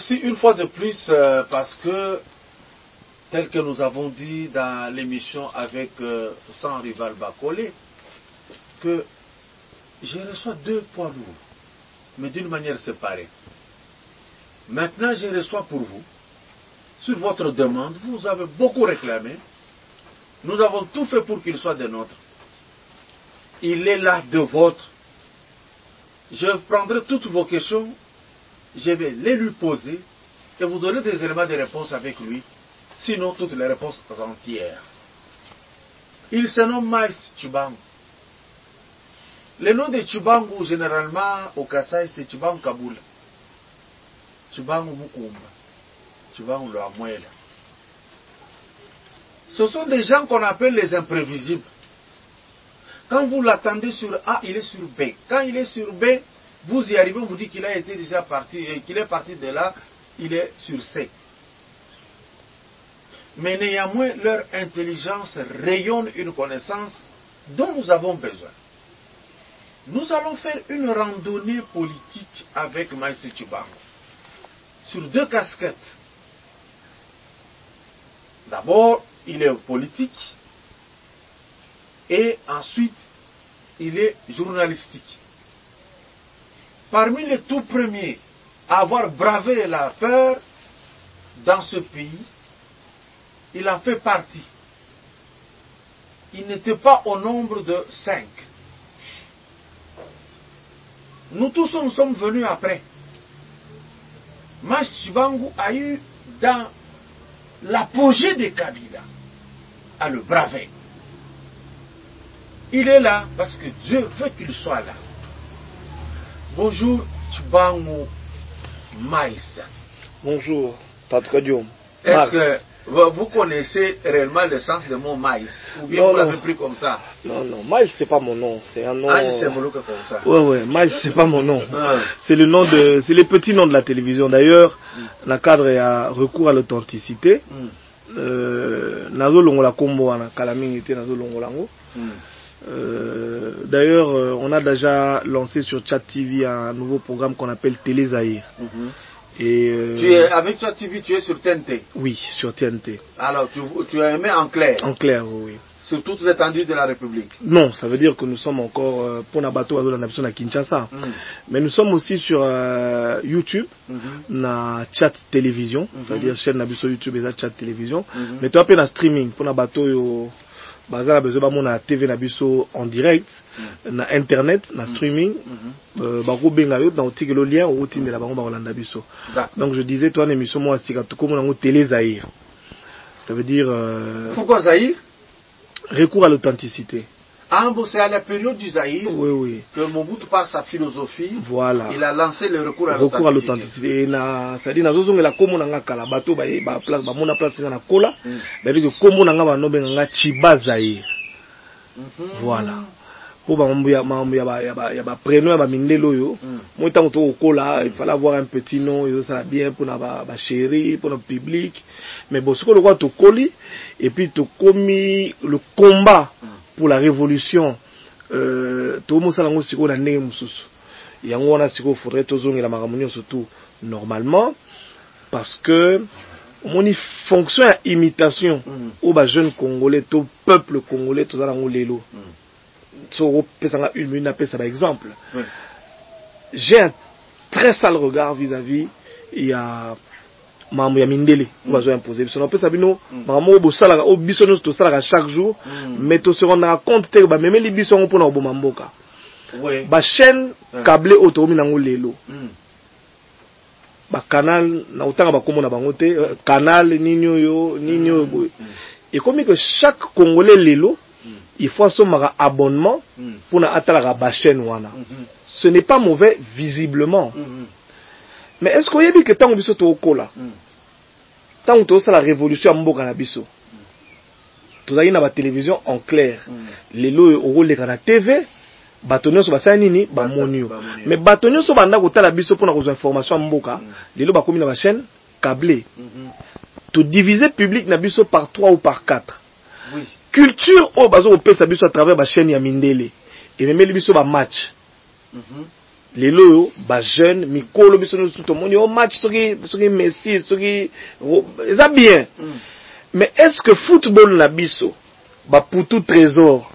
merci une fois de plus parce que, tel que nous avons dit dans l'émission avec Sans Rival Bakolé, que je reçois 2 poids lourds, mais d'une manière séparée. Maintenant, je reçois pour vous, sur votre demande, vous avez beaucoup réclamé, nous avons tout fait pour qu'il soit de nôtres. Il est là de votre. Je prendrai toutes vos questions, je vais les lui poser et vous donner des éléments de réponse avec lui, sinon toutes les réponses entières. Il se nomme Miles Tchibangu. Le nom de Tchibangu, généralement, au Kasaï, c'est Tchibangu Kaboul. Tchibangu Mukumba. Tchibangu Loamwela. Ce sont des gens qu'on appelle les imprévisibles. Quand vous l'attendez sur A, il est sur B. Quand il est sur B, vous y arrivez, on vous dit qu'il a été déjà parti, et qu'il est parti de là, il est sur C. Mais néanmoins, leur intelligence rayonne une connaissance dont nous avons besoin. Nous allons faire une randonnée politique avec Maïs Tchibangu sur 2 casquettes. D'abord, il est politique et ensuite, il est journalistique. Parmi les tout premiers à avoir bravé la peur dans ce pays, il en fait partie. Il n'était pas au nombre de 5. Nous tous nous sommes venus après. Maïs Tchibangu a eu dans l'apogée des Kabila à le braver. Il est là parce que Dieu veut qu'il soit là. Bonjour Tchibangu Maïs. Bonjour, Tatradium. Est-ce que vous connaissez réellement le sens de mon maïs? Ou bien vous l'avez pris comme ça? Non, non, maïs c'est pas mon nom, c'est un nom. Ah, c'est mon nom comme ça. Ouais, maïs c'est pas mon nom. C'est le nom de, c'est les petits noms de la télévision. D'ailleurs, dans le cadre a recours à l'authenticité. Nazo longola kombo ana kalamingi te nazo longola ngo. D'ailleurs, on a déjà lancé sur Chat TV un nouveau programme qu'on appelle Télé Zahir. Et tu es avec Chat TV, tu es sur TNT? Oui, sur TNT. Alors, tu as aimé en clair? En clair, oui. Sur toute l'étendue de la République? Non, ça veut dire que nous sommes encore pour Nabato à la nation à Kinshasa. Mais nous sommes aussi sur YouTube, na Chat Télévision, c'est-à-dire chaîne Nabiso YouTube et Chat Télévision. Mais toi, tu es en streaming pour Nabato. Bazar a besoin de la TV Nabiso en direct, na internet, na streaming, bako benga yo dans le lien ou de la bango Rolanda Biso. Donc je disais toi une émission moi c'est comme on Télé Zahir. Ça veut dire pourquoi Zahir? Recours à l'authenticité. Ah bon, c'est à la période du Zahir que Mobutu par sa philosophie, voilà. Il a lancé le recours à l'authenticité. Et c'est-à-dire nazo la komo nanga kala bato ba place ba mona place na kola, ba que komo nanga ba no benga Tchiba Zahir. Voilà. Pour ba mambo ya ba prénom ya ba mindelo yo, moi tant to kola, il fallait avoir un petit nom, et ça bien pour na ba chéri, pour notre public. Mais bon, ce que le roi to koli et puis to komi le combat pour la révolution tout le monde siko na ndenge mususu yango wana siko faudrait tozongela makambo surtout normalement parce que moni fonction ya imitation au ba jeune congolais tout peuple congolais tout ça lelo so pesanga une minute appelle ça par exemple j'ai un très sale regard vis-à-vis il y a mambo ya mindele bazo imposer biso na pesa bino makambo bosala o biso no to sala chaque jour mais to se rendre compte te ba memeli biso ngo pona oboma mboka ba chaîne câblée automi nango lelo ba canal na utanga ba komona bango te canal ninyo et comme que chaque congolais lelo il faut asomaka abonnement pour na atala ba chaîne wana ce n'est pas mauvais visiblement. Mais est-ce qu'on y a dit que tant que biso to okola tant que to la révolution à mboka na biso to na ba télévision en clair les lots au rôle na TV batonyo so basala nini ba monio mais batonyo so banda ko tala biso pour na ko information mboka les lots ba komi na ba chaîne câblée to diviser public na biso par 3 ou par 4 culture au bazo pesa biso à travers ba chaîne ya mindele et même les biso ba match lelo ba jeune mikolo biso no tout monde au match soki Messi soki ça bien mais est-ce que football na biso ba putu trésor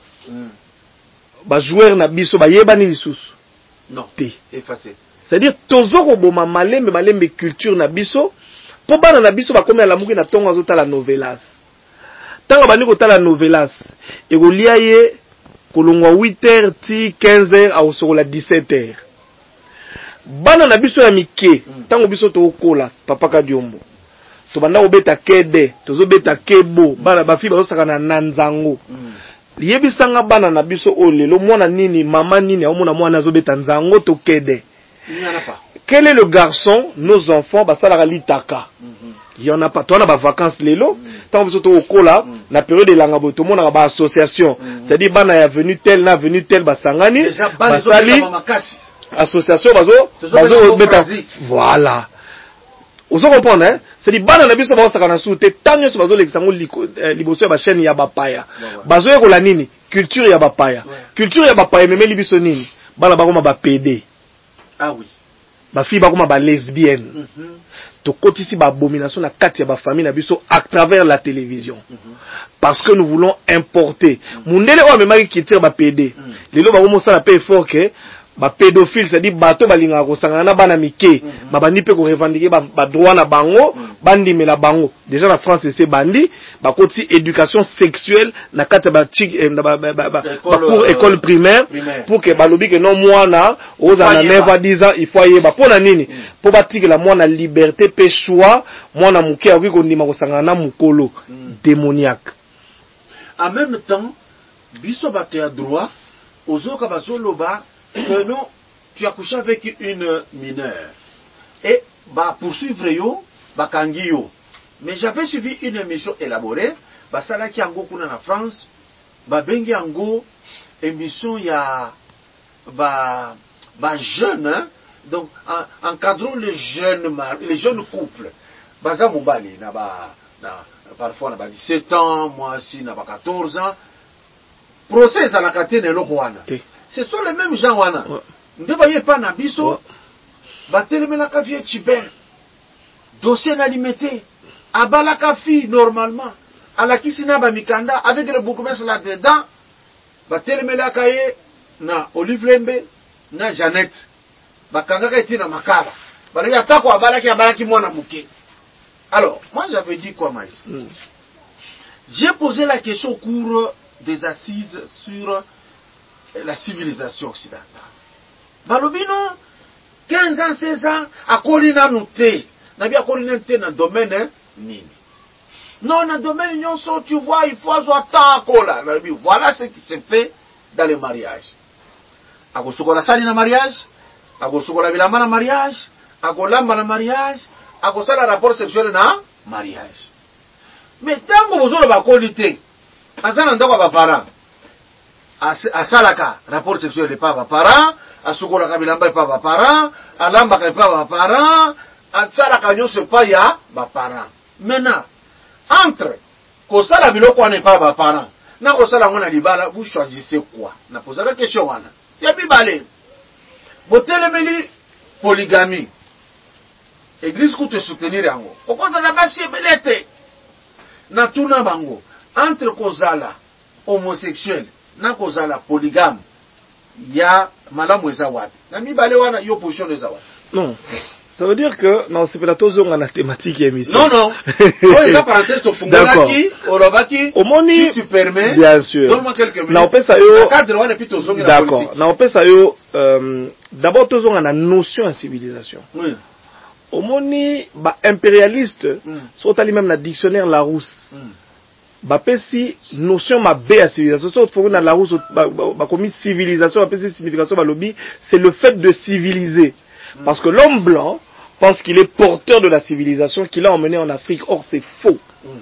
ba joueur na biso ba yebani lisusu non té effacé c'est-à-dire tozoko boma malembe culture na biso po bana na biso ba komi la muki na tongo azotala novelas tanga bani kotala novelas ekolia ye kolongwa 8h ti 15h au sokola 17h bana na biso ya mike tango biso tokola papa Kadiombo to banda obeta kede tozobeta kebo bana bafi bazosakana na nzango yebisanga bana na biso olelo mwana nini mama nini aomona mwana azobeta nzango to kede quel est le garçon nos enfants basalaka litaka il y en a pas toi na ba vacances lelo tant biso to okola na période de langabo to mona ba association c'est-à-dire bana ya venu tel na venu tel basangani basali association bazo beta voilà vous comprenez hein c'est-à-dire bana na biso ba sakana soute tanyo so bazo l'exango liboso ya ba chaîne ya bapaya bazo ekola nini culture ya bapaya memeli biso nini bana bakoma ba PD ah oui ba fille bakoma ba lesbienne to kotisi ba abomination na kati ya ba famille na biso à travers la télévision parce que nous voulons importer mundele o memaki kitire ba PD lelo ba komo sala pe effort que ba pédophile c'est-à-dire bato balinga ko sangana na bana mike babandi pe ko revendiquer ba droit na bango bandi mela bango déjà la France c'est bandi ba koti éducation sexuelle na kati ba pour école primaire pour que balobi que non mwana ozana 9 à 10 ans il faut yeba pona nini po batiki la mwana liberté pe choix mwana muke akwi ko ndima ko sangana na mukolo démoniaque en même temps biso bato ya droit ozoka bazoloba que non, tu as couché avec une mineure et bah poursuivre yo, bah kangi yo. Mais j'avais suivi une émission élaborée, bah ça là qui en go kuna na France, bah bengi en go émission ya bah jeunes hein, donc encadrons les jeunes couples. Bah ça mobali na ba na parfois na ba 17 ans, moi aussi na ba 14 ans. Procès à la catene lokwana. Ce sont les mêmes gens wana. Nde ba ye pa na biso. Ba telemelaka vie chibel. Dossier na limité. Abalaka fi normalement. Alakisi na ba mikanda avec le bourgmestre là dedans. Ba telemelaka ye na Olive Lembe na Jeannette. Ba kangaka eti na makala. Ba ya tako abalaki mwana muke. Alors, moi j'avais dit quoi Maïs? J'ai posé la question au cours des assises sur la civilisation occidentale. Balobino, 15 ans, 16 ans, à Kolina Nouté. Nabi à Kolina Nouté dans le domaine nini. Non, dans le domaine nyonso, tu vois, il faut avoir tant Kola. Voilà ce qui se fait dans le mariage. A Kosukola Sali na mariage, a Kosukola Bilama na mariage, a Kolamba na mariage, a Kosala rapport sexuel na mariage. Mais tant que vous avez la qualité, azana ndako ba parents asalaka rapport sexuel pas ba parents asukola kabilamba pas ba parents alamba ka pas ba parents asalaka nyonso pas ya ba parents maintenant entre kosala biloko wana pas ba parents na kosala ngona libala vous choisissez quoi na poser la question wana ya bibale botelemeli polygamie église ko te soutenir yango okonza na basi belete na tuna bango entre kozala homosexuel na kozala polygame ya malamu eza wapi na mibale wana yo position eza wapi non ça veut dire que non c'est pas tozonga na thématique émission non eza parenthèse to fungolaki orobaki omoni si tu permets bien sûr donne-moi quelques minutes na opesa yo cadre wana puis tozonga na politique d'accord na opesa yo d'abord tozonga na notion de civilisation oui omoni ba impérialiste sotali même na dictionnaire Larousse bapesi notion mabe ya civilisation so faut na Larousse ba komi civilisation bapesi signification balobi c'est le fait de civiliser parce que l'homme blanc pense qu'il est porteur de la civilisation qu'il a emmené en Afrique or c'est faux.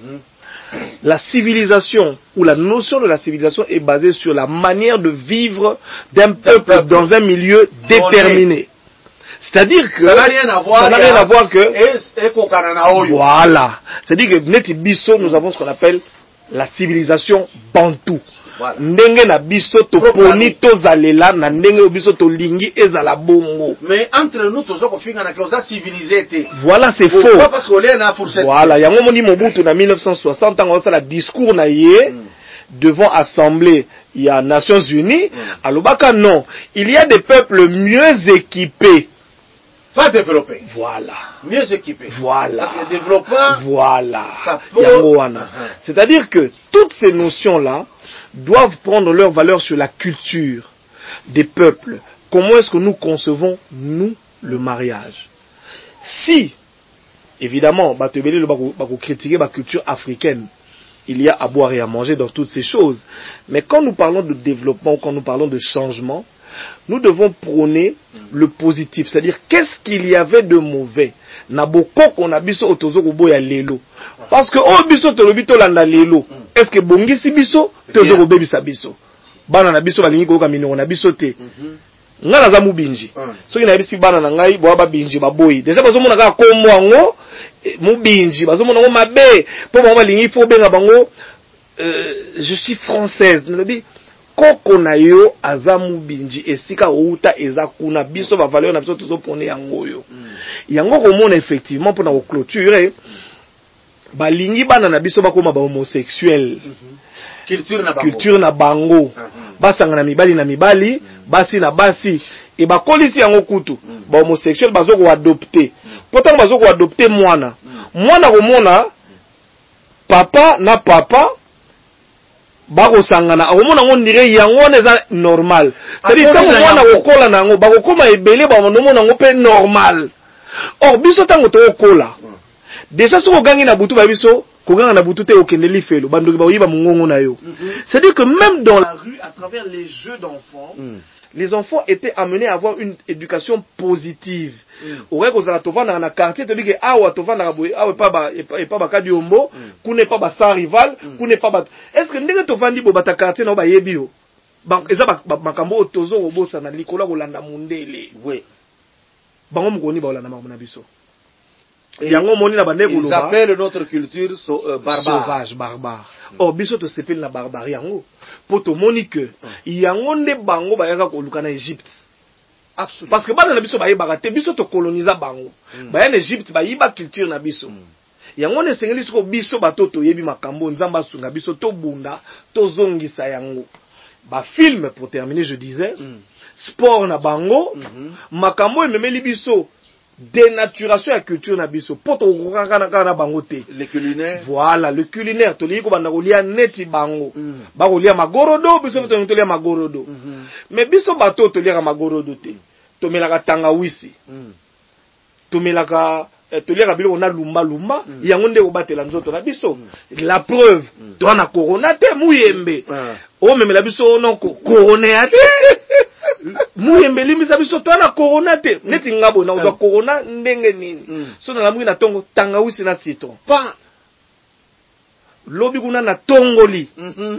La civilisation ou la notion de la civilisation est basée sur la manière de vivre d'un peuple dans un milieu déterminé. C'est-à-dire que ça n'a rien à voir que voilà, c'est-à-dire que Neti Bisso nous avons ce qu'on appelle la civilisation bantou. ndenge na biso to poni to zalela na ndenge biso to lingi ezala bongo. Mais entre nous tous on finga na koza civilisé. Voilà, c'est faux. Parce qu'on est na fourchette. Voilà, yango moni Mobutu na 1960 ans ça la discours na yé devant assemblée il y a Nations Unies. Alobaka non, il y a des peuples mieux équipés. Pas développés. Voilà. Mieux équipés. Voilà. Parce que développement. Voilà. Peut... C'est-à-dire que toutes ces notions-là doivent prendre leur valeur sur la culture des peuples. Comment est-ce que nous concevons, nous, le mariage? Si, évidemment, critiquer la culture africaine, il y a à boire et à manger dans toutes ces choses. Mais quand nous parlons de développement, quand nous parlons de changement, nous devons prôner le positif. C'est-à-dire, qu'est-ce qu'il y avait de mauvais? Parce que, oh, biso tolobito landa lelo. Est-ce que bongisi biso, tozo bebisa biso? Bana na biso balingi ko kamino na biso te. Nga naza mubinji. Soki na bisi bana na ngai bo ba binji baboyi. Déjà bazo mona ka kombo ngo mubinji, bazo mona ngo mabe. Po ba balingi fo benga bango je suis française. Nalobi koko na yo azamu binji esika outa eza kuna biso ba valeur na biso tozo pone yango yo. Yango komona effectivement pour na clôturer balingi bana na biso bakoma ba homosexuel. Culture na bango. Basanga na mibali, basi na basi et bakolisi yango kutu. Ba homosexuel bazo ko adopter. Pourtant bazo ko adopter mwana. Mwana komona papa na papa bako sangana akomona ngo ndire yango neza normal. C'est-à-dire tango mwana kokola nango bakokoma ebele ba mona ngo pe normal. Or biso tango to kola. Déjà soko gangi na butu ba biso koganga na butu te okendeli felo bandoki ba yiba mungongo na yo. C'est-à-dire que même dans la rue à travers les jeux d'enfants, les enfants étaient amenés à avoir une éducation positive. Ore ko zala tovanda na quartier to bige awa tovanda boye awa pas ba kadi ombo, kune pas ba sans rival, kune pas ba. Est-ce que ndenge tovandi bo bata quartier na ba yebi yo? Ba eza ba makambo tozo obosa na likola ko landa mundele. Oui. Bango mukoni ba olanda makambo na biso. Ils appellent notre culture barbare. Sauvage, barbare. Oh, biso to sepel na barbarie yango. Poto monique, yango nde bango bayaka ko luka na Égypte. Absolument. Parce que bana na biso bayeba te biso to colonisa bango. Baya na Égypte bayiba culture na biso. Yango ne sengeli siko biso batoto yebi makambo nzamba sunga biso to bunda to zongisa yango. Ba film pour terminer je disais, sport na bango, makambo ememeli biso. Dénaturation à culture na biso poto na bango te. Le culinaire. Voilà, le culinaire to li ko banda ko lia neti bango. Ba ko lia magorodo biso to lia magorodo. Mais biso bato to lia magorodo te. To melaka tangawisi. To melaka to lia biloko na lumba yango nde ko batela nzoto na biso. La preuve, to na corona te muyembe. O memela biso non ko corona te. Muyembe limisa biso to na corona te. Neti ngabo na uza corona ndenge nini. So na lamu na tongo tangawisi na citron. Pa. Lobi kuna na tongoli.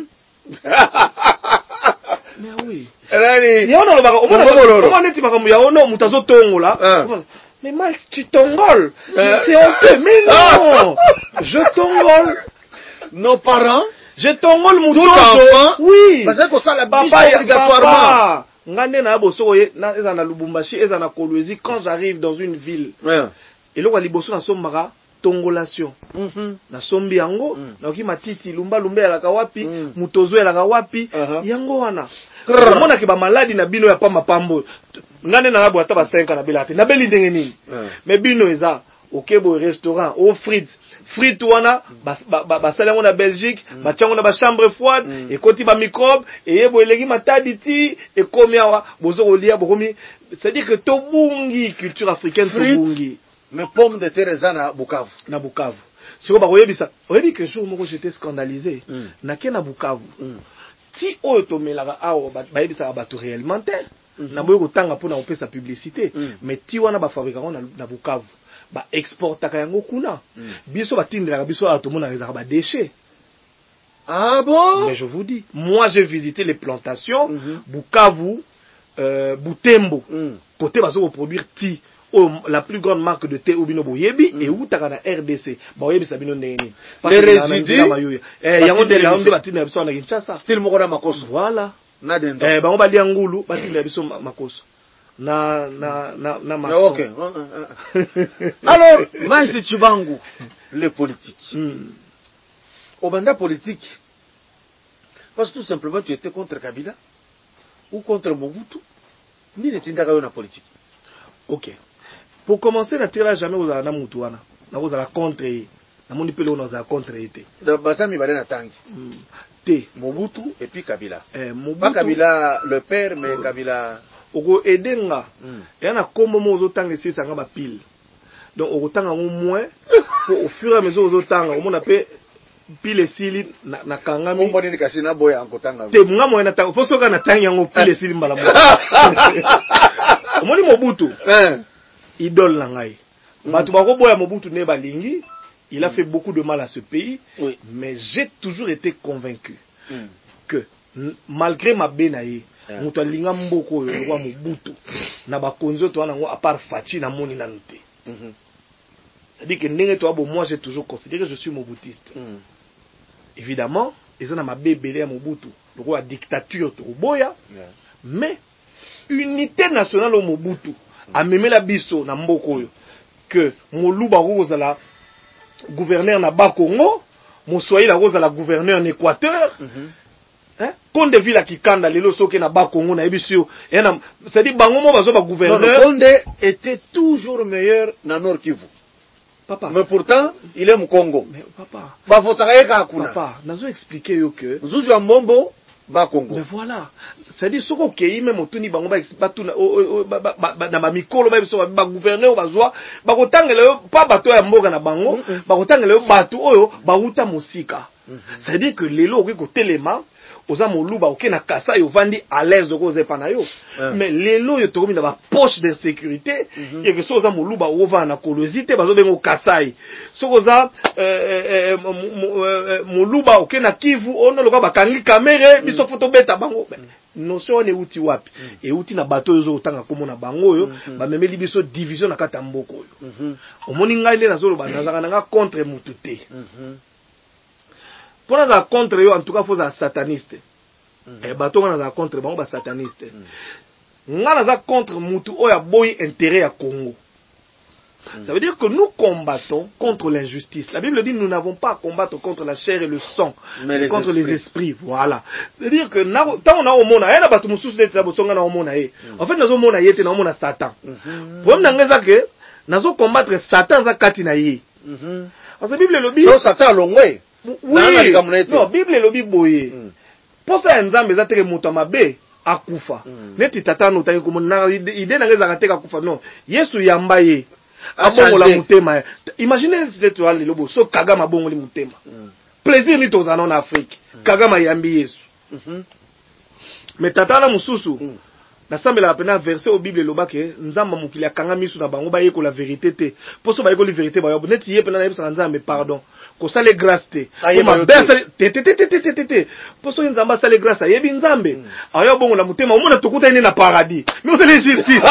Mais oui. Rani. Yo no baka o neti baka mu ya ono mutazo tongola. Mais Max, tu tongoles. C'est honteux. Mais non. Je tongole. Nos parents. Je tongole mon enfant. Oui. Parce que ça la biche obligatoirement. Ngane na boso ye na eza na Lubumbashi eza na Kolwezi quand j'arrive dans une ville. Et là liboso na sombara tongolation. Na sombi yango na ki matiti lumba ya la wapi mutozo ya la wapi yango wana. Mona ke ba maladi na bino ya pamba pambo. Ngane na abo ata ba 5 na belate. Na beli ndenge nini. Mais bino eza okebo restaurant au frites wana basala ngo na Belgique batiango na ba chambre froide et koti ba microbe et yebo eleki matadi ti et komi awa bozo kolia bokomi. C'est-à-dire que tobungi culture africaine tobungi. Mais pomme de terre na Bukavu. Na Bukavu. Siko ba koyebisa. Oyebi que jour moko j'étais scandalisé. Na ke na Bukavu. Ti oyo to melaka awa ba yebisa ba to réellement te. Na boyo kotanga pona opesa publicité. Mais ti wana ba fabrikaka na Bukavu. Ba exportaka yango kuna. Biso batindela biso atomona ezaka ba déchets. Ah bon? Mais je vous dis, moi j'ai visité les plantations Bukavu, Butembo. Côté bazo produire ti la plus grande marque de thé ubino boyebi et utaka na RDC boyebi sabino ndeni les résidus yango de la onde batina biso na Kinshasa style moko na makoso voilà na dendo bango balia ngulu batina biso makoso na maso. OK. Alors Maïs Chibangu, les politiques au banda politique parce que tout simplement tu étais contre Kabila ou contre Mobutu ni netindaka yo na politique. OK, pour commencer na tira jamais vous na mutu wana na vous ala contre na moni pelo na za contre été da basami bale na tangi te Mobutu et puis Kabila Mobutu pas Kabila le père mais Kabila oko edenga ya na kombo mo ozotanga esisa nga ba pile donc okotanga mo moins au fur et à mesure ozotanga omona pe pile sili na kangami mo mboni kasi na boya ankotanga te nga mo na tanga poso ka na tanga yango pile sili mbala mo omoni Mobutu idole na ngai batu ba ko boya Mobutu ne balingi il a fait beaucoup de mal à ce pays mais j'ai toujours été convaincu que malgré ma benaye mutu alinga mboko oyo kwa Mobutu na bakonzo to wana ngo à part Fachi na moni nanu te. C'est-à-dire que ndenge to abo moi j'ai toujours considéré que je suis mobutiste. Évidemment, ils ont ma bébé à Mobutu, donc la dictature to boya mais unité nationale au Mobutu a memé la biso na mboko oyo que Moluba kozala gouverneur na ba Congo, Mosoïla kozala gouverneur en Équateur. Konde villa Kikanda lelo soke na ba Congo na ebisio c'est-à-dire bango mo bazo ba gouverneur. Konde était toujours meilleur na Nord Kivu. Papa. Mais pourtant, il est au Congo. Mais papa. Ba votaka ka kuna. Papa, nazo expliquer yo que Zuzu ya Mbombo ba Congo. Mais voilà. C'est-à-dire soko kei même otuni bango ba batuna na ba mikolo ba biso ba gouverneur bazwa ba kotangela yo pa bato ya mboka na bango, ba kotangela yo bato oyo ba uta musika. C'est-à-dire que lelo ko telema oza moluba oke na kasa yo vandi à l'aise de cause pana yo mais lelo yo tokomi na ba poche d'insécurité et que so oza moluba ova na kolosité bazo bengo kasai so oza moluba oke na Kivu ono loka bakangi kamere biso photo beta bango notion ne uti wapi et uti na bato yo zo otanga komona bango yo ba memeli biso division na kata mboko yo omoni ngai nde nazolo ba nazaka nga contre mutu te. Pour nous contre eux, en tout cas, faut être sataniste. Et bateau on a contre bon, sataniste. On a contre mutu oya boy intérêt à Congo. Ça veut dire que nous combattons contre l'injustice. La Bible dit nous n'avons pas à combattre contre la chair et le sang, mais contre les esprits. Voilà. C'est-à-dire que tant on a au monde, il y a des gens qui en fait, nous avons au monde, il y a Satan. Pour nous, nous avons combattre Satan zakati na ye. Parce que la Bible le dit. Satan longwe. Oui, non, Bible est lobi boye. Pour ça, nzambe za teke mutu mabe akufa. Neti tata no tayi komona ide na ngeza kateka kufa non. Yesu yamba ye. Abongo la mutema. Imaginez tu ali lobo so Kagama bongo li mutema. Plaisir ni tozana en Afrique. Kagama yambi Yesu. Mais tata la mususu. Na sambela apena verset au Bible loba ke nzamba mukili akanga misu na bango ba yeko la vérité te. Poso ba yeko la vérité ba yo neti ye pena na yebisa nzambe pardon. Ko sale grâce te. Ko bersa te. Poso nzamba sale grâce yebi nzambe. Ayo bongo la mutema omona tokuta ni na paradis. Mais c'est légitime.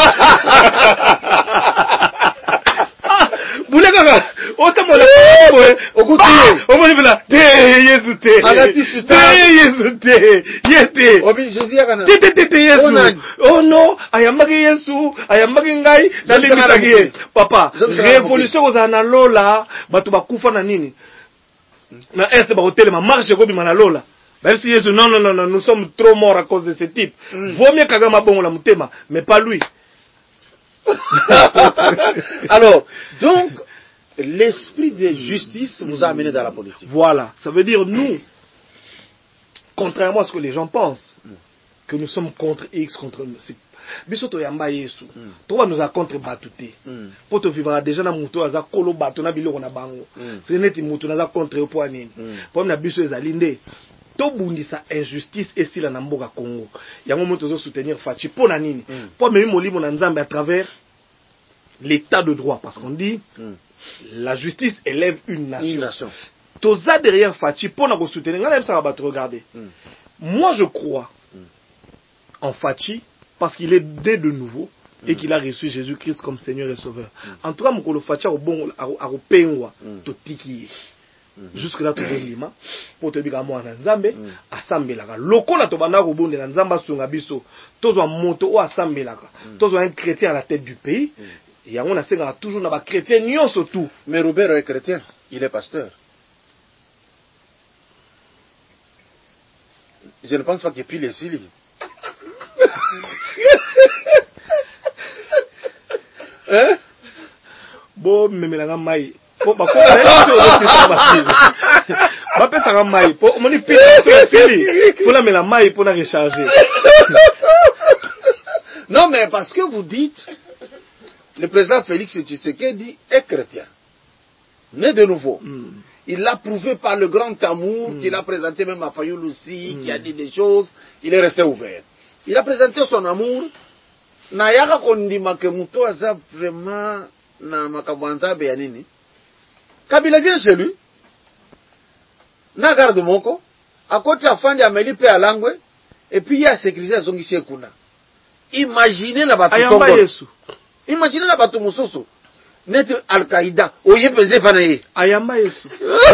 Boule kaka ota mola okuti omoni bela te Yesu te alati suta Yesu te yete obi Jésus yakana te Yesu oh non ayambaki Yesu ayambaki ngai na limitaki papa révolution kozana lola bato bakufa na nini na est ba hotel ma marche ko bima na lola même si Yesu non nous sommes trop morts à cause de ce type vaut mieux Kagama bongo la mutema mais pas lui. Alors, donc, l'esprit de justice vous a amené dans la politique. Voilà, ça veut dire nous, contrairement à ce que les gens pensent, que nous sommes contre X, contre nous. Bisoto yamba Yesu. Toi nous a contre batuté. Pour te vivre déjà na muto aza kolo bato na biloko na bango. C'est neti muto na contre po nini. Pour na biso ezalinde. To bundisa injustice et la namboka Congo. Yango moto zo soutenir Fachi po na nini. Po memi molimo na nzambe à travers l'état de droit parce qu'on dit la justice élève une nation. Toza derrière Fachi po na ko soutenir ngana ça va te regarder. Moi je crois en Fachi parce qu'il est né de nouveau et qu'il a reçu Jésus-Christ comme Seigneur et Sauveur. En tout cas, mokolo facha au bon a pengwa to tiki. Jusque là tout lima pour te dire moi na Nzambe asambelaka. Lokola to bana ko bonde na Nzamba sunga biso. Tozo moto o asambelaka. Tozo un chrétien à la tête du pays. Et on a senga toujours na ba chrétien nyonso tout. Mais Robert est chrétien, il est pasteur. Je ne pense pas qu'il pile les cils. Hein? Bon, mais la mai. Bon, bah, quoi, bah, pesa la mai. Pour, mon pile, c'est pour la mais la mai pour la recharger. Non, mais parce que vous dites, le président Félix Tshisekedi est chrétien. Né de nouveau. Il l'a prouvé par le grand amour qu'il a présenté même à Fayoul aussi, qui a dit des choses, il est resté ouvert. Il a présenté son amour. Nayaka kondima ke muto aza vraiment na makabwanza be yanini. Kabila vient chez lui. Na garde moko. À côté afandi amelipe à langue. Et puis il y a sécurisé à zongi sekuna. Imaginez la batu Congo. Imaginez la batu musoso. Net Al-Qaïda. Oye peze fanaye. Ayamba Yesu.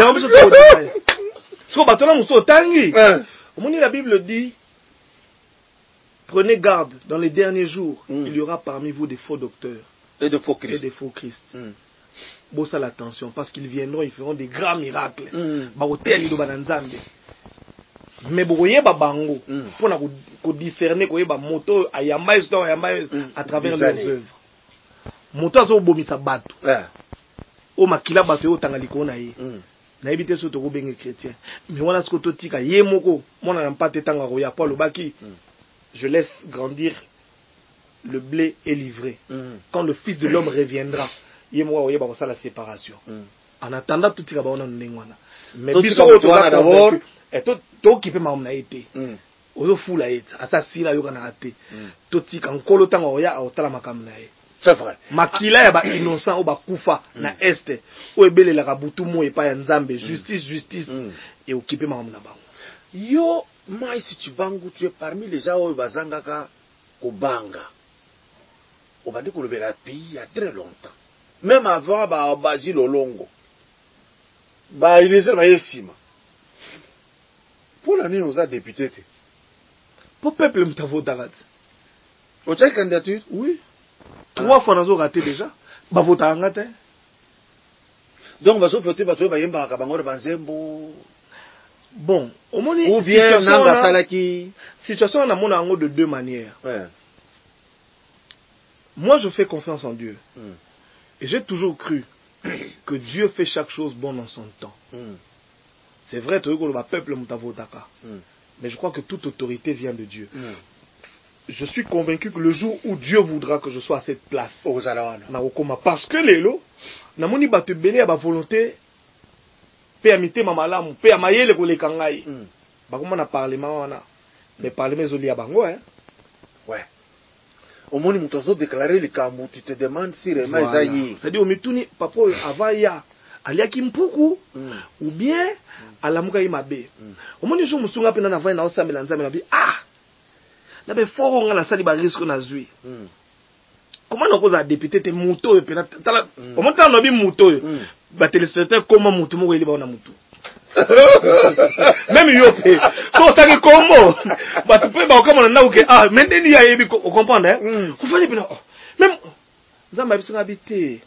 So batona muso tangi. Omoni la Bible dit prenez garde, dans les derniers jours, il y aura parmi vous des faux docteurs et de faux Christ. Et des faux Christ. Bon, ça l'attention, parce qu'ils viendront, ils feront des grands miracles. Barotel do bananzambe. Mais boye ba bango pour na ko discerner ko yeba moto ayamba à travers leurs œuvres. Moto azo bomisa bato. O makila bato yo tanga likona yi. Na ebité so to ko benga chrétien. Mais wana sko to tika ye moko mona na mpate tanga ko ya Paul baki. Je laisse grandir le blé est livré. Quand le Fils de l'homme reviendra, il y a la séparation. En attendant, tout le monde mais biso d'abord, et tout qui peut m'emmener a été. Ozo fou la été. Assassin la yoga na été. Tout qui quand kolo tanga oya otala makamna. C'est vrai. Makila ya ba innocent ou ba kufa na este. O ebele la kabutu mo epa ya Nzambe. Justice. Et occupé m'emmener ba. Yo, moi si tu bangu, tu es parmi les gens où bazangaka kobanga. On va dire qu'on le verra pays il y a très longtemps. Même avant, Basile Olongo. Il est seulement ici. Pour l'année, nous a député. Pour le peuple, nous avons voté. Vous avez une candidature? Oui. 3 fois, nous avons raté déjà. Nous avons voté. Donc, nous avons voté, nous avons voté. Bon, ou bien Nanga Salaki. Situation on a de deux manières. Moi, je fais confiance en Dieu. Et j'ai toujours cru que Dieu fait chaque chose bonne en son temps. C'est vrai, tu vois, le peuple Moutavotaka. Mais je crois que toute autorité vient de Dieu. Je suis convaincu que le jour où Dieu voudra que je sois à cette place, parce que les lots, namoni batu belé à ma volonté. Pe amité mamalamu pe amayele ko le kangai bakoma na parlement wana mais parlement zoli ya bango hein ouais au moni mutozo déclarer le kambu tu te demandes si vraiment ezayi c'est à dire au mituni papa avant ya aliaki mpuku ou bien alamuka imabe au moni jo musunga pe na vana na osambela nzambe na bi na be foro nga na sali ba risque na zui comment on cause à député te muto pe na tala au moins tala no bi muto ba téléspectateur comment mutu mo eli ba na mutu même yo pe so taki combo ba tu pe ba comme na uke maintenant ya yebi ko comprendre hein ko fali pe na même nzamba bisinga bité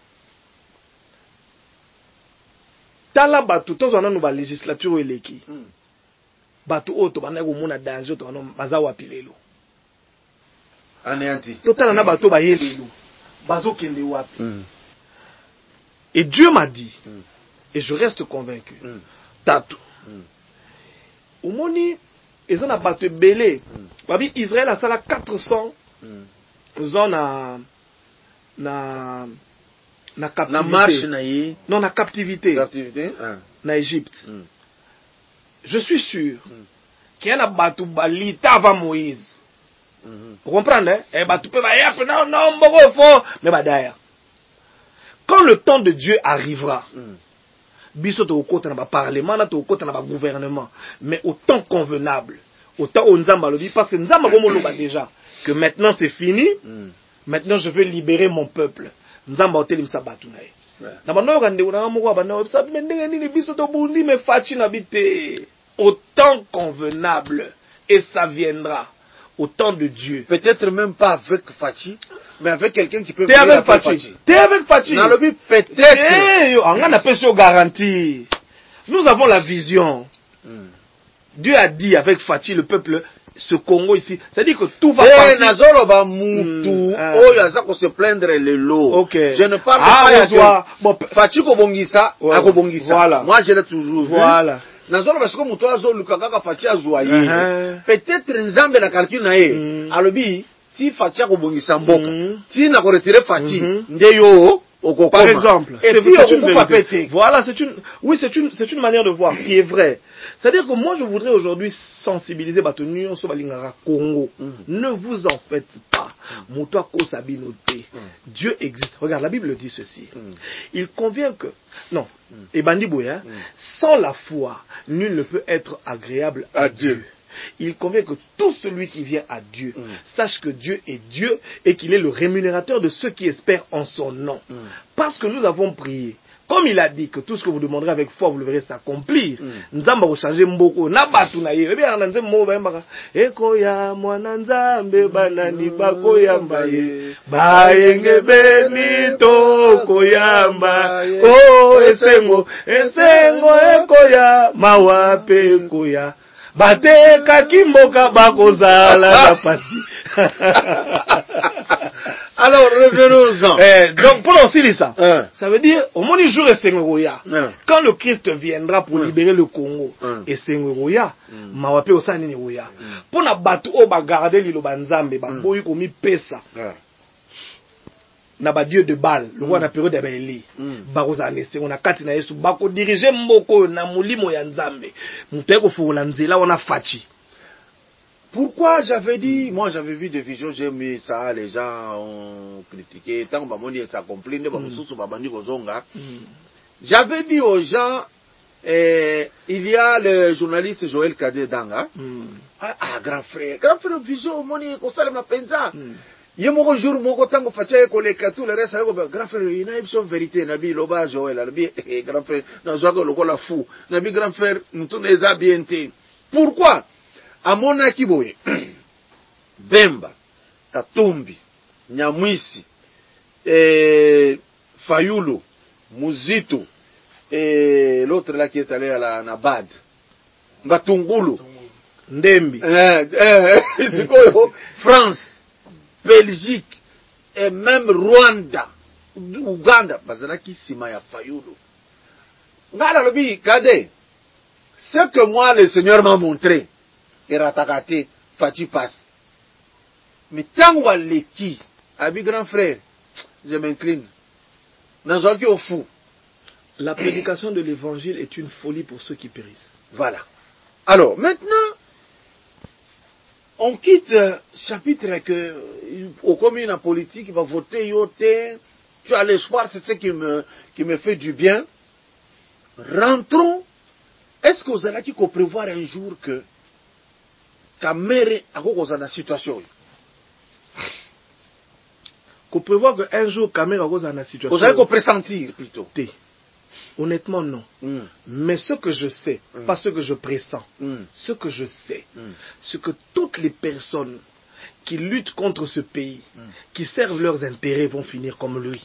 tala ba tout to zona no ba législature eleki ba tu auto ba na ko mona danger to no baza wa pilelo anéanti totala na ba to ba yelelo bazo kende wapi. Et Dieu m'a dit, et je reste convaincu, Tatou, au moni, ils ont abattu belé. Israël a ça là 400 zones na captivité. Na marche na yi. Non, na captivité. Captivité. Na Égypte. Je suis sûr qu'il y a un abattu balita avant Moïse. Vous comprenez, hein? Et bah tu peux non, beaucoup fort, mais bah derrière. Quand le temps de Dieu arrivera, biso to okota na ba parlement na to okota na ba gouvernement, mais au temps convenable, au temps où Nzamba le dit parce que Nzamba comme loba déjà que maintenant c'est fini, Maintenant, je veux libérer mon peuple. Nzamba hotel msa batu na ye. Na bando kande una moko bando sa mais ndenge nini biso to bundi me fachi na bité. Au temps convenable et ça viendra au temps de Dieu. Peut-être même pas avec Fachi, mais avec quelqu'un qui peut venir avec Fachi. T'es avec Fachi. Dans le but peut-être. On a pas garantie. Nous avons la vision. Dieu a dit avec Fachi le peuple ce Congo ici, c'est-à-dire que tout va partir. Se plaindre le lot. Okay. Je ne parle pas Fachi ko bongisa, ako bongisa. Voilà. Moi je l'ai toujours vu. Voilà. Nazolo parce que muto azo lukaka Fachi azwa yi. Peut-être nzambe na calcul na ye. Alobi ti Fachi ko bongisa mboka. Ti na ko retirer Fachi ndeyo. Par exemple, voilà, c'est une manière de voir qui est vraie. C'est-à-dire que moi je voudrais aujourd'hui sensibiliser Batonion sur Balingara Congo. Ne vous en faites pas. Dieu existe. Regarde, la Bible dit ceci. Il convient que, non, et Bandibouya, sans la foi, nul ne peut être agréable à Dieu. Il convient que tout celui qui vient à Dieu sache que Dieu est Dieu et qu'il est le rémunérateur de ceux qui espèrent en son nom. Parce que nous avons prié. Comme il a dit que tout ce que vous demanderez avec foi, vous le verrez s'accomplir. Nzamba va changer mboko na batu na ye. Bien nanze mo ba mbaka. Eko ya mwana nzambe banani bako yamba ye. Ba yenge beni to ko yamba. Oh esengo eko ya mawape ko ya. Bate kakimboka bakozala la pasi. Alors revenons-en. Donc pour aussi ça, ça veut dire au moins du jour Esengoya. Quand le Christ viendra pour libérer le Congo, Esengoya, mawape osani ni oya. Pour na batu o ba garder li lo banzambe ba boyi ko mi pesa. Na ba dieu de Baal, le roi na période ya Baali. Bakoza nese on a kati na Yesu bako diriger mboko na mulimo ya nzambe. Mutu ko fula nzela wana fachi. Pourquoi j'avais dit, moi j'avais vu des visions, j'ai mis ça, les gens ont critiqué, tant que mon ça complaint, j'avais dit aux gens, il y a le journaliste Joël Kadé Danga, grand frère, vision, mon conseil m'a pensa. Il y a mon jour, mon temps, mon faché, collègue, tout le reste, grand frère, il y a une vérité, Nabi, Loba, Joël, Nabi, grand frère, dans le la fou, Nabi, grand frère, nous tous les habités. Pourquoi? Amona Kiboye, Bemba, Katumbi, Nyamwisi, Fayulu, Muzito, et l'autre là qui est allé à la Nabad, Batungulu, Ndembi, France, Belgique, et même Rwanda, Ouganda, Bazalaki Simaya Fayulu. Ngala lobi, Kade, ce que moi le Seigneur m'a montré, et ratakate, Fachi passe. Mais tant qu'on l'équipe, Abi grand frère, je m'incline. N'enjoie au fou. La prédication de l'évangile est une folie pour ceux qui périssent. Voilà. Alors, maintenant, on quitte chapitre que, au commune en politique, il va voter, tu as l'espoir, c'est ce qui me fait du bien. Rentrons. Est-ce que vous allez prévoir un jour que Kamere a dans la situation. Qu'on prévoit qu'un jour Kamere a dans la situation. Vous allez pressentir plutôt. Honnêtement non. Mais ce que je sais, pas ce que je pressens, ce que je sais, c'est que toutes les personnes qui luttent contre ce pays, qui servent leurs intérêts, vont finir comme lui.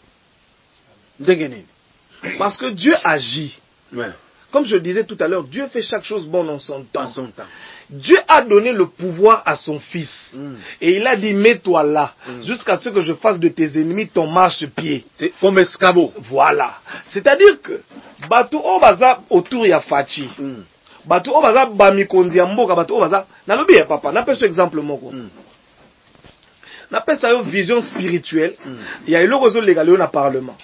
Parce que Dieu agit. Comme je le disais tout à l'heure, Dieu fait chaque chose bonne en son temps. Dieu a donné le pouvoir à son fils. Et il a dit, mets-toi là, jusqu'à ce que je fasse de tes ennemis ton marche-pied. Comme escabeau. Voilà. C'est-à-dire que, Batu Obaza autour ya Fachi. Batu Obaza Bamikonzi Amboka, Batu Obaza. Nalobi ya papa, n'a pas ce exemple moko. N'a pas sa vision spirituelle. Il y a eu le réseau légal au Parlement.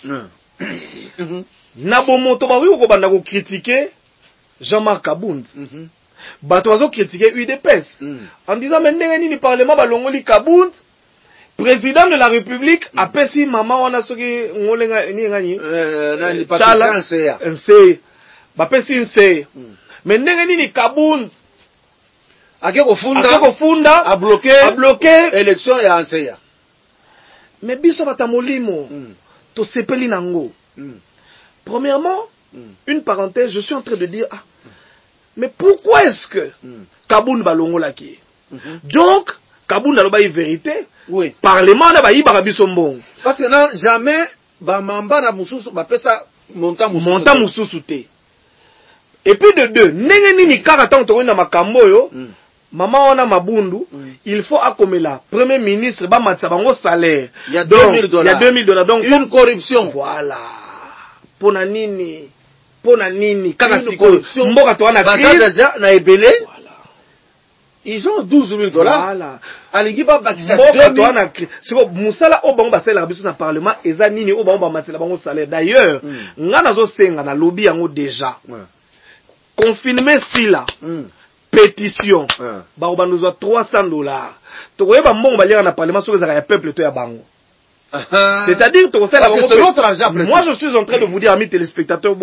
Nabomoto ba wi ko banda ko critiquer Jean-Marc Kabound. Bato bazo critiquer UDPS en disant mais ndenge nini parlement ba longoli Kabound, président de la République apesi mama wana soki ngolenga ni ngani nani Patricia Nse ba pesi Nse mais ndenge nini Kabound akeko funda a bloqué élection ya Nseya. mais biso batamolimo to sepeli nango. Premièrement, une parenthèse, je suis en train de dire mais pourquoi est-ce que Kaboun balongo laki? Donc Kaboun n'a pas eu vérité. Oui. Parlement n'a pas eu barabiso mbong. Parce que non, jamais ba mamba na mususu ba pesa monta mususu te. Et puis de deux, nenge nini kaka tant to na makambo yo. Maman wana mabundu, il faut akomela premier ministre ba matsa bango salaire. Il y a $2000. Il y a $2000 donc une corruption. Voilà. Pona nini kaka siko mboka to wana crise na ebele. Ils ont $12,000. Voilà. Alingi ba bakisa mboka to wana crise. Siko musala o bango basala biso na parlement eza nini o bango ba matela bango salaire. D'ailleurs, ngana zo senga na lobby yango déjà. Confinement si là. Pétition. Ba nous a $300. Tokoyeba mbongo baliaka na parlement soki ezaka ya peuple to ya bango. C'est-à-dire que moi je suis en train de vous dire, amis téléspectateurs,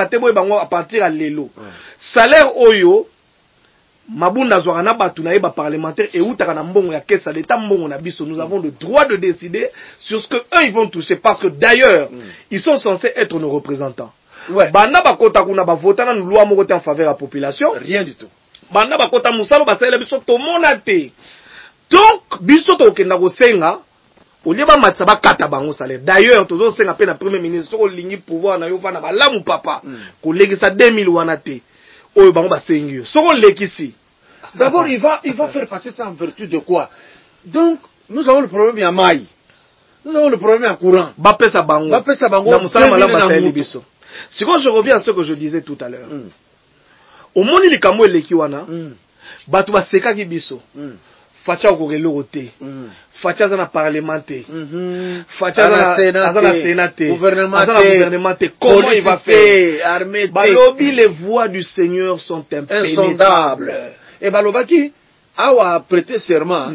à partir à l'élo. Salaire oyo, mabunda zoana batu na eba parlementaire et outaka na mbongo ya kesa l'état mbongo na biso, nous avons le droit de décider sur ce que eux ils vont toucher parce que d'ailleurs ils sont censés être nos représentants. Ouais. Bana bakota kuna ba votana nous loi moko en faveur de la population. Rien du tout. Bana bakota musalo basala biso to monate. Donc biso to kenda ko senga Olieba matsaba kata bango salaire. D'ailleurs, tozo senga pe na premier ministre soko lingi pouvoir na yo vana balamu papa. Ko legisa 2000 wana te. Oyo bango ba sengi yo. Soko lekisi. D'abord, il va faire passer ça en vertu de quoi? Donc, nous avons le problème ya mai. Nous avons le problème ya courant. Ba pesa bango. Ba pesa bango. Na musala malamu ba biso. Si quand je reviens à ce que je disais tout à l'heure. Au moni likambo eleki wana. Batu ba sekaki biso. Facha okorelo te. Facha za na parlementaire. Facha za na sénateur. Gouvernement te. Comment il va faire? Armée. Balobi, les voix du Seigneur sont impénétrables. Et balobaki awa prêter serment.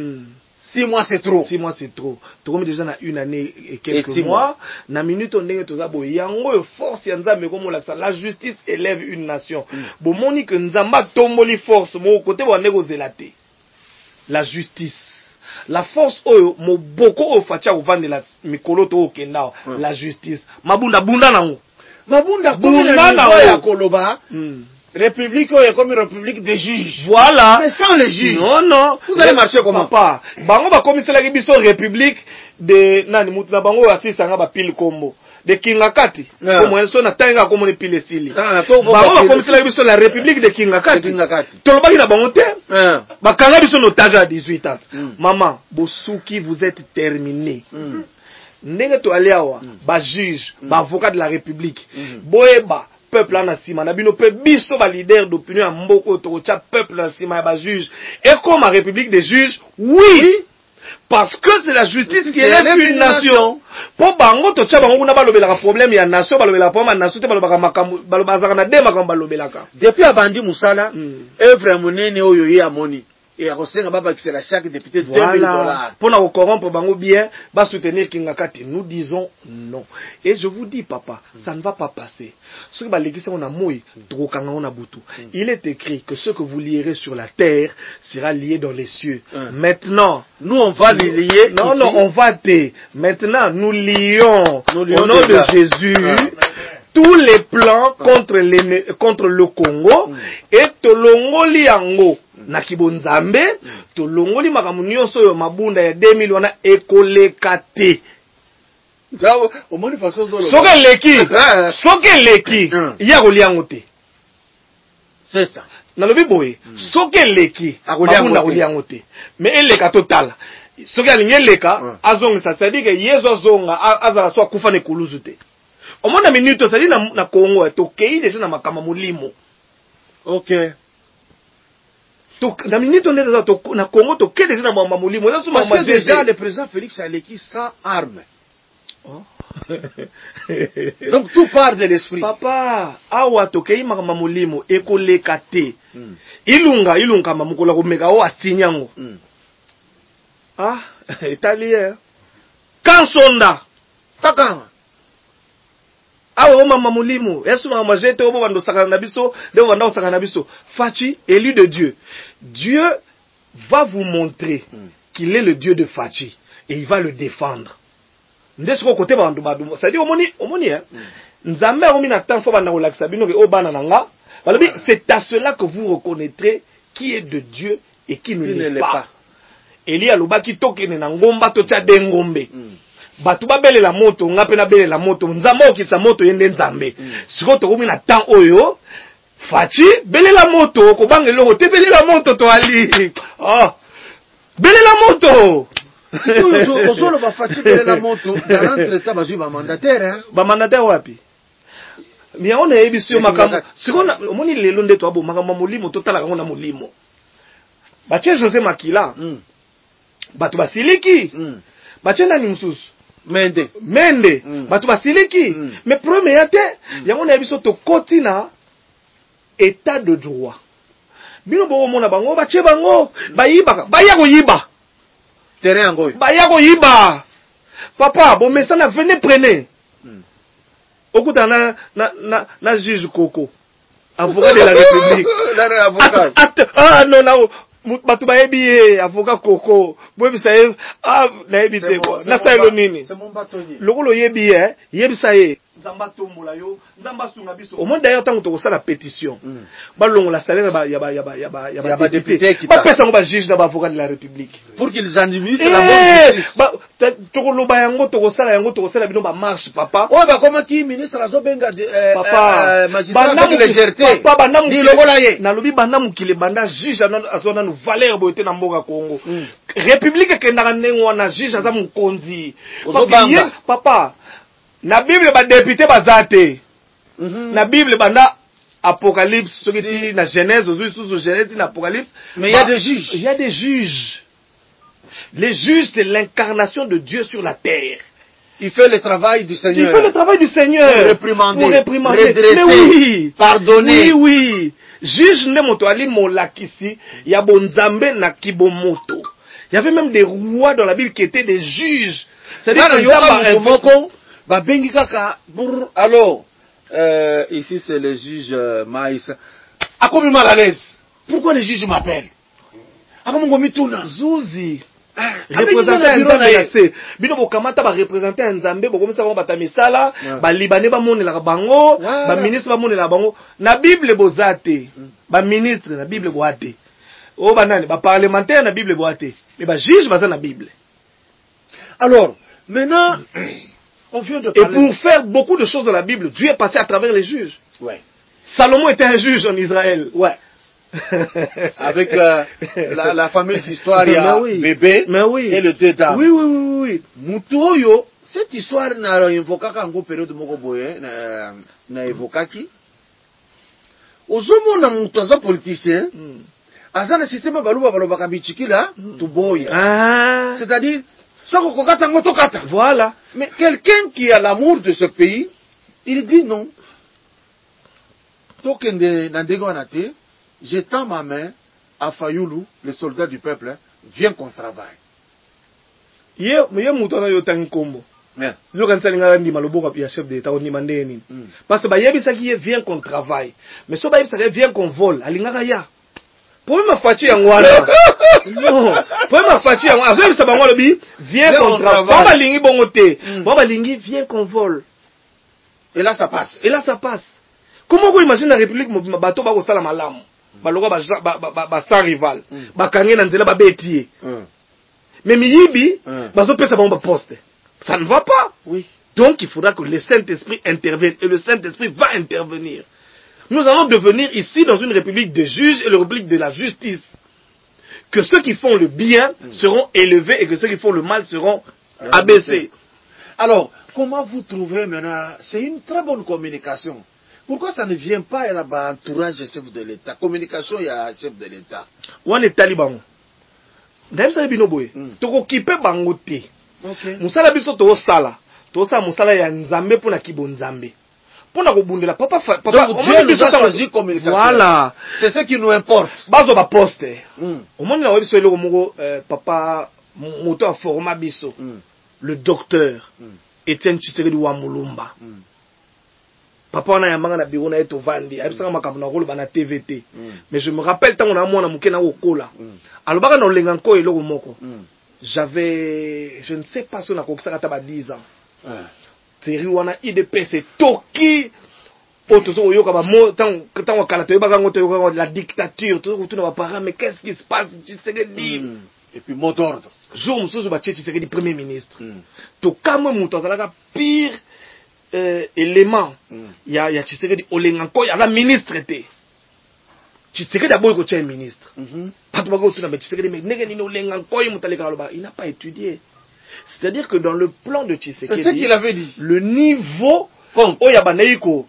6 mois c'est trop. 6 mois c'est trop. Tu comme déjà na une année et quelques mois. Na minute on ndenge toza bo yango force ya nzambe comme la justice élève une nation. Bo moni que nzamba tomboli force mo côté bo ndeko zelate. La justice, la force oyo moboko o facha ovande la mikolo to okenda la justice mabunda bunda nango mabunda bunda nango ya koloba république oyo comme république des juges. Voilà, mais sans les juges non vous allez marcher comment? Papa bango ba komisela ki biso république de nani mutu na bango asisa nga ba pile kombo de Kingakati comme enso na tanga comme ne pile sili bango ba komisela biso la république de Kingakati tolobaki na bango te ba kanga biso notage à 18 ans maman bosuki vous êtes terminé ndenge to aliawa ba juge ba avocat de la république boeba peuple en asima na bino pe biso ba leader d'opinion ya mboko to cha peuple en asima ya ba juge et comme la république des juges oui. Parce que c'est la justice qui élève une nation. Pour bango to tcha bango na balobela problème ya nation balobela problème ya nation te balobaka makambo balobaka na de makambo balobelaka. Depuis abandi musala œuvre monene oyo ye amoni et a kosenga baba qui c'est la chaque député $2000. Pour na corrompre bango bien, ba soutenir Kingakati. Nous disons non. Et je vous dis papa, ça ne va pas passer. Ce que ba legisa on a moui trokanga on a butu. Il est écrit que ce que vous lierez sur la terre sera lié dans les cieux. Maintenant, nous on va les lier. Non non, on va te. Maintenant, nous lions au nom de Jésus. Tous les plans contre le Congo et tolongoli yango na kibonzambe tolongoli makamu nyonso yo mabunda ya 2000 wana ekoleka te. Soke leki ya koliango te. C'est ça. Na lobi boye soke leki mabunda koliango te. Mais eleka total. Soke alingi eleka azongisa c'est-à-dire que yezo azonga azala so kufa ne kuluzu te. Au moins na minute ça dit na Congo to kei déjà na makama mulimo. OK. To na minute on est to na Congo to kei déjà na makama mulimo. Parce que déjà le président Félix Aleki sans armes. Oh. Donc tout part de l'esprit. Papa, awa to kei makama mulimo ekoleka te. Ilunga mamukolo ko meka o asinyango. Ah, italien. Kansonda. Takanga. Awa mama mulimo yesu mama jete obo bando sakana na biso de bando sakana na biso Fachi élu de Dieu. Dieu va vous montrer qu'il est le Dieu de Fachi et il va le défendre. ndesiko côté bandu badu c'est-à-dire omoni hein nzambe akomi na temps fo bana kolakisa bino ke obana nanga balobi c'est à cela que vous reconnaîtrez qui est de Dieu et qui ne l'est pas. Elia lobaki tokene na ngomba to tia de ngombe batu babelela moto nga pe na belela moto nzambe okitsa moto yende nzambe siko tokomi na temps oyo fachi belela moto ko bangelo te belela moto to ali oh belela moto osolo ba fachi belela moto dans l'entretemps bazui ba mandataire hein ba mandataire wapi mais on a ebisio makambo siko na omoni lelo ndeto abo makambo molimo totala ngona molimo batie José Makila batu basiliki batie nani mususu mende batu basiliki mais premier yate yango na biso to kotina état de droit bino bo mona bango batie bango bayiba baya ko yiba terrain yango baya ko yiba papa bon mais ça na venez prenez okuta na juge Koko avocat de la République non batu bayebi avocat Koko boyebisa ye nayebite quoi na saelo nini c'est mon bâtonnier lokolo yebi yebisa ye nzamba tombola yo nzamba sunga biso au moins d'ailleurs tant que to la pétition balongola salaire ya député ba pesa ngo ba juge na ba avocat de la République pour qu'ils administrent la bonne justice tokoloba yango to sala bino ba marche papa oh ba comment qui ministre azobenga papa magistrat avec légèreté papa na lobi banda mukile banda juge azona no valeur boete na mboka Congo République kendaka ndengo na juge aza mukonzi papa na Bible ba député bazate na Bible banda Apocalypse ce qui na Genèse sous Genèse na Apocalypse mais il y a des juges les juges c'est l'incarnation de Dieu sur la terre. Il fait le travail du Seigneur. Pour réprimander, redresser, mais oui, pardonner. Oui. Juge ne moto ali molakisi ya bonzambe na kibomoto. Il y avait même des rois dans la Bible qui étaient des juges. C'est-à-dire alors ici c'est le juge Maïs. A comme mal à l'aise. Pourquoi les juges m'appellent? A comme ngomituna Zuzi. Représentant Nzambe bino bokamata ba représenter Nzambe bokomisa ba batamisala ba libanais ba monela bango ba ministre ba monela bango na Bible bozate ba ministre na Bible boate o banani ba parlementaire na Bible boate mais ba juge baza na Bible. Alors maintenant on vient de parler. Et pour faire beaucoup de choses dans la Bible Dieu est passé à travers les juges. Ouais. Salomon était un juge en Israël. Ouais. Avec la fameuse histoire il y a bébé et le deux dames. Oui. Mutoyo, cette histoire n'a invoqué qu'en période moko boye na évokaki. Ozomo na mutaza politicien. Azana système baluba balobaka bichikila to boy. C'est-à-dire soko kokata ngoto kata. Voilà. Mais quelqu'un qui a l'amour de ce pays, il dit non. Tokende na ndego anate. J'étends ma main à Fayoulou, le soldat du peuple, viens qu'on travaille. Chef parce que viens qu'on travaille. Mais si viens qu'on vole, pour ma fatigue en non, pour ma fatigue en viens qu'on travaille. Viens qu'on vole. Et là ça passe. Comment vous imaginez la République bateau ba ko sala malamu? Baloka ba sans rival bakange na nzela babeti mais miyibi bazo pesa ba poste ça ne va pas. Oui. Donc il faudra que le Saint-Esprit intervienne et le Saint-Esprit va intervenir. Nous allons devenir ici dans une république de juges et une république de la justice, que ceux qui font le bien seront élevés et que ceux qui font le mal seront abaissés. Alors comment vous trouvez maintenant? C'est une très bonne communication. Pourquoi ça ne vient pas à l'entourage du chef de l'État? Communication, il y a un chef de l'État. Où est Taliban? D'ailleurs, ça binoboé. Toko kipe bangote. Ok. Musala biso to sala. To sa musala ya nzambe pour na kibo nzambe. Pour na kobundela papa. Donc Dieu nous a choisi comme éducateur. Voilà. C'est ce qui nous importe. Bazo ba poste. Au monde na webiso eloko moko papa moto a forma biso. Le docteur Etienne Tshisekedi wa Mulumba. Papa on a yambanga na bureau na eto vandi abisanga makambo na rolo bana TVT mais je me rappelle tant on a mwana muke na okola alobaka na olenga nko eloko moko j'avais je ne sais pas si on a kokisaka ta ba 10 ans série wana IDPS toki otozo oyoka ba mo tant kala to yeba ngo la dictature to tuna ba parents mais qu'est-ce qui se passe Tshisekedi et puis mot d'ordre jour mususu ba Tshisekedi premier ministre to kamwe muto azalaka pire élément ya Tshisekedi olenga ko ya ministre te Tshisekedi d'abord ko tient ministre pas to ba ko tuna mais Tshisekedi mais nenge ni olenga ko mutaleka loba il n'a pas étudié. C'est-à-dire que dans le plan de Tshisekedi, c'est ce qu'il avait dit. Le niveau oyabaneko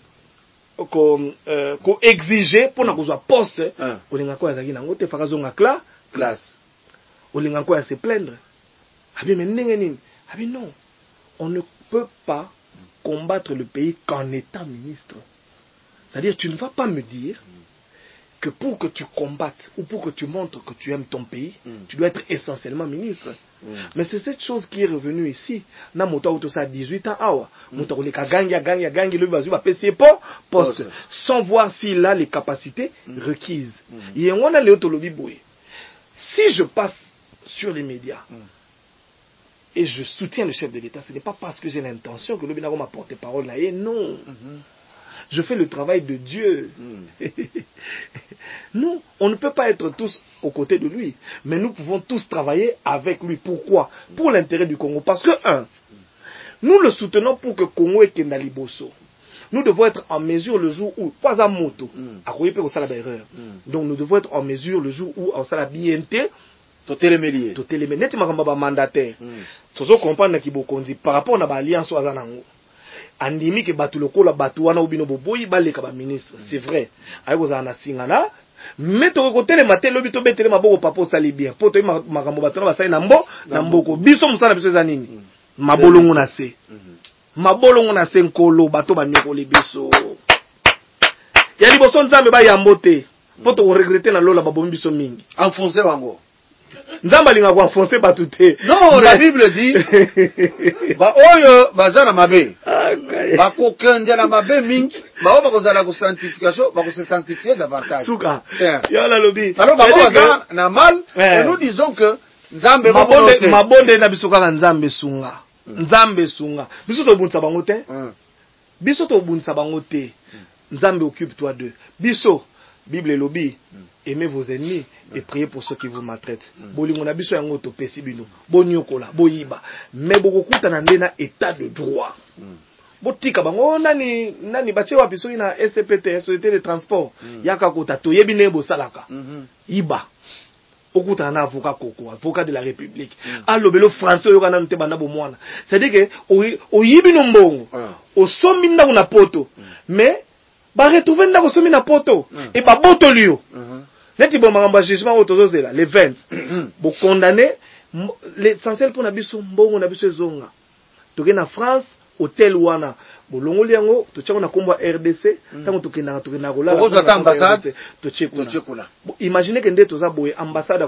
ko exiger pour na kozwa poste olinga ko azaki nango te faka zonga classe olinga ko ya se plaindre abi menenge nini abi non on ne peut pas combattre le pays qu'en étant ministre. C'est-à-dire tu ne vas pas me dire que pour que tu combattes ou pour que tu montres que tu aimes ton pays, tu dois être essentiellement ministre. Mais c'est cette chose qui est revenue ici. Na moto auto ça 18 ans awa. Moto ko leka gangi le bazu ba pesi poste sans voir s'il a les capacités requises. Et on a le tolobi boye. Si je passe sur les médias et je soutiens le chef de l'État, ce n'est pas parce que j'ai l'intention que le binago m'a porté parole là, non. Je fais le travail de Dieu. Nous, on ne peut pas être tous aux côtés de lui, mais nous pouvons tous travailler avec lui. Pourquoi? Pour l'intérêt du Congo. Parce que, nous le soutenons pour que Congo ait Kendali Bosso. Nous devons être en mesure le jour où, pas à moto, donc nous devons être en mesure le jour où, on s'ala BNT, Totélémélié. Net makamba mandataire. Tozo comprendre ki bokonzi par rapport na ba alliance azanango. Andimi ke batu lokola batu wana obino boboyi baleka ba ministre. C'est vrai. Ayiko za na singana. Mais to ko tele maté lobi to betele maboko papa sali bien. Po to makambo batu na basali na mboko. Biso musala biso za nini? Mabolongo na se. Mabolongo na se nkolo bato ba nyokoli biso. Ya liboso nzambe ba yambote. Po to regretter na lola babombi biso mingi. Enfoncer wango. Nzamba linga kwa enfoncer batu te. Non, la Bible dit ba oyo bazana mabe. Ba ko kende na mabe mingi, ba oba kozala ko sanctification, ba ko se sanctifier davantage. Souka. Ya la lobi. Alors ba bazana na mal, et nous disons que Nzambe mabonde na biso kaka Nzambe sunga. Nzambe sunga. Biso to bunisa bango te. Biso to bunisa bango te. Nzambe occupe-toi d'eux. Biso Bible lobi, aimez vos ennemis et priez pour ceux qui vous maltraitent. Bolingo na biso yango to pesi bino. Bonyokola, boyiba. Mais bokokuta na ndena état de droit. Botika bango nani batie wapi so ina SPT, Société de Transport. Yaka kota to yebi ne bo salaka. Iba. Okuta na avocat koko, avocat de la République. Alobelo français yoka na nte banda bo mwana. C'est-à-dire que oyibi no mbongo. Osomi ndango na poto. Mais ba retrouver ndako somi na poto et ba boto liyo neti bon mangamba jugement autozozela les 20 bo condamner l'essentiel pour na biso mbongo na biso ezonga toke na France hôtel wana bolongoli yango to tshako na kombo RDC tango tokenda kolala ko za ambassade to tshekula imaginez que ndeto za boye ambassade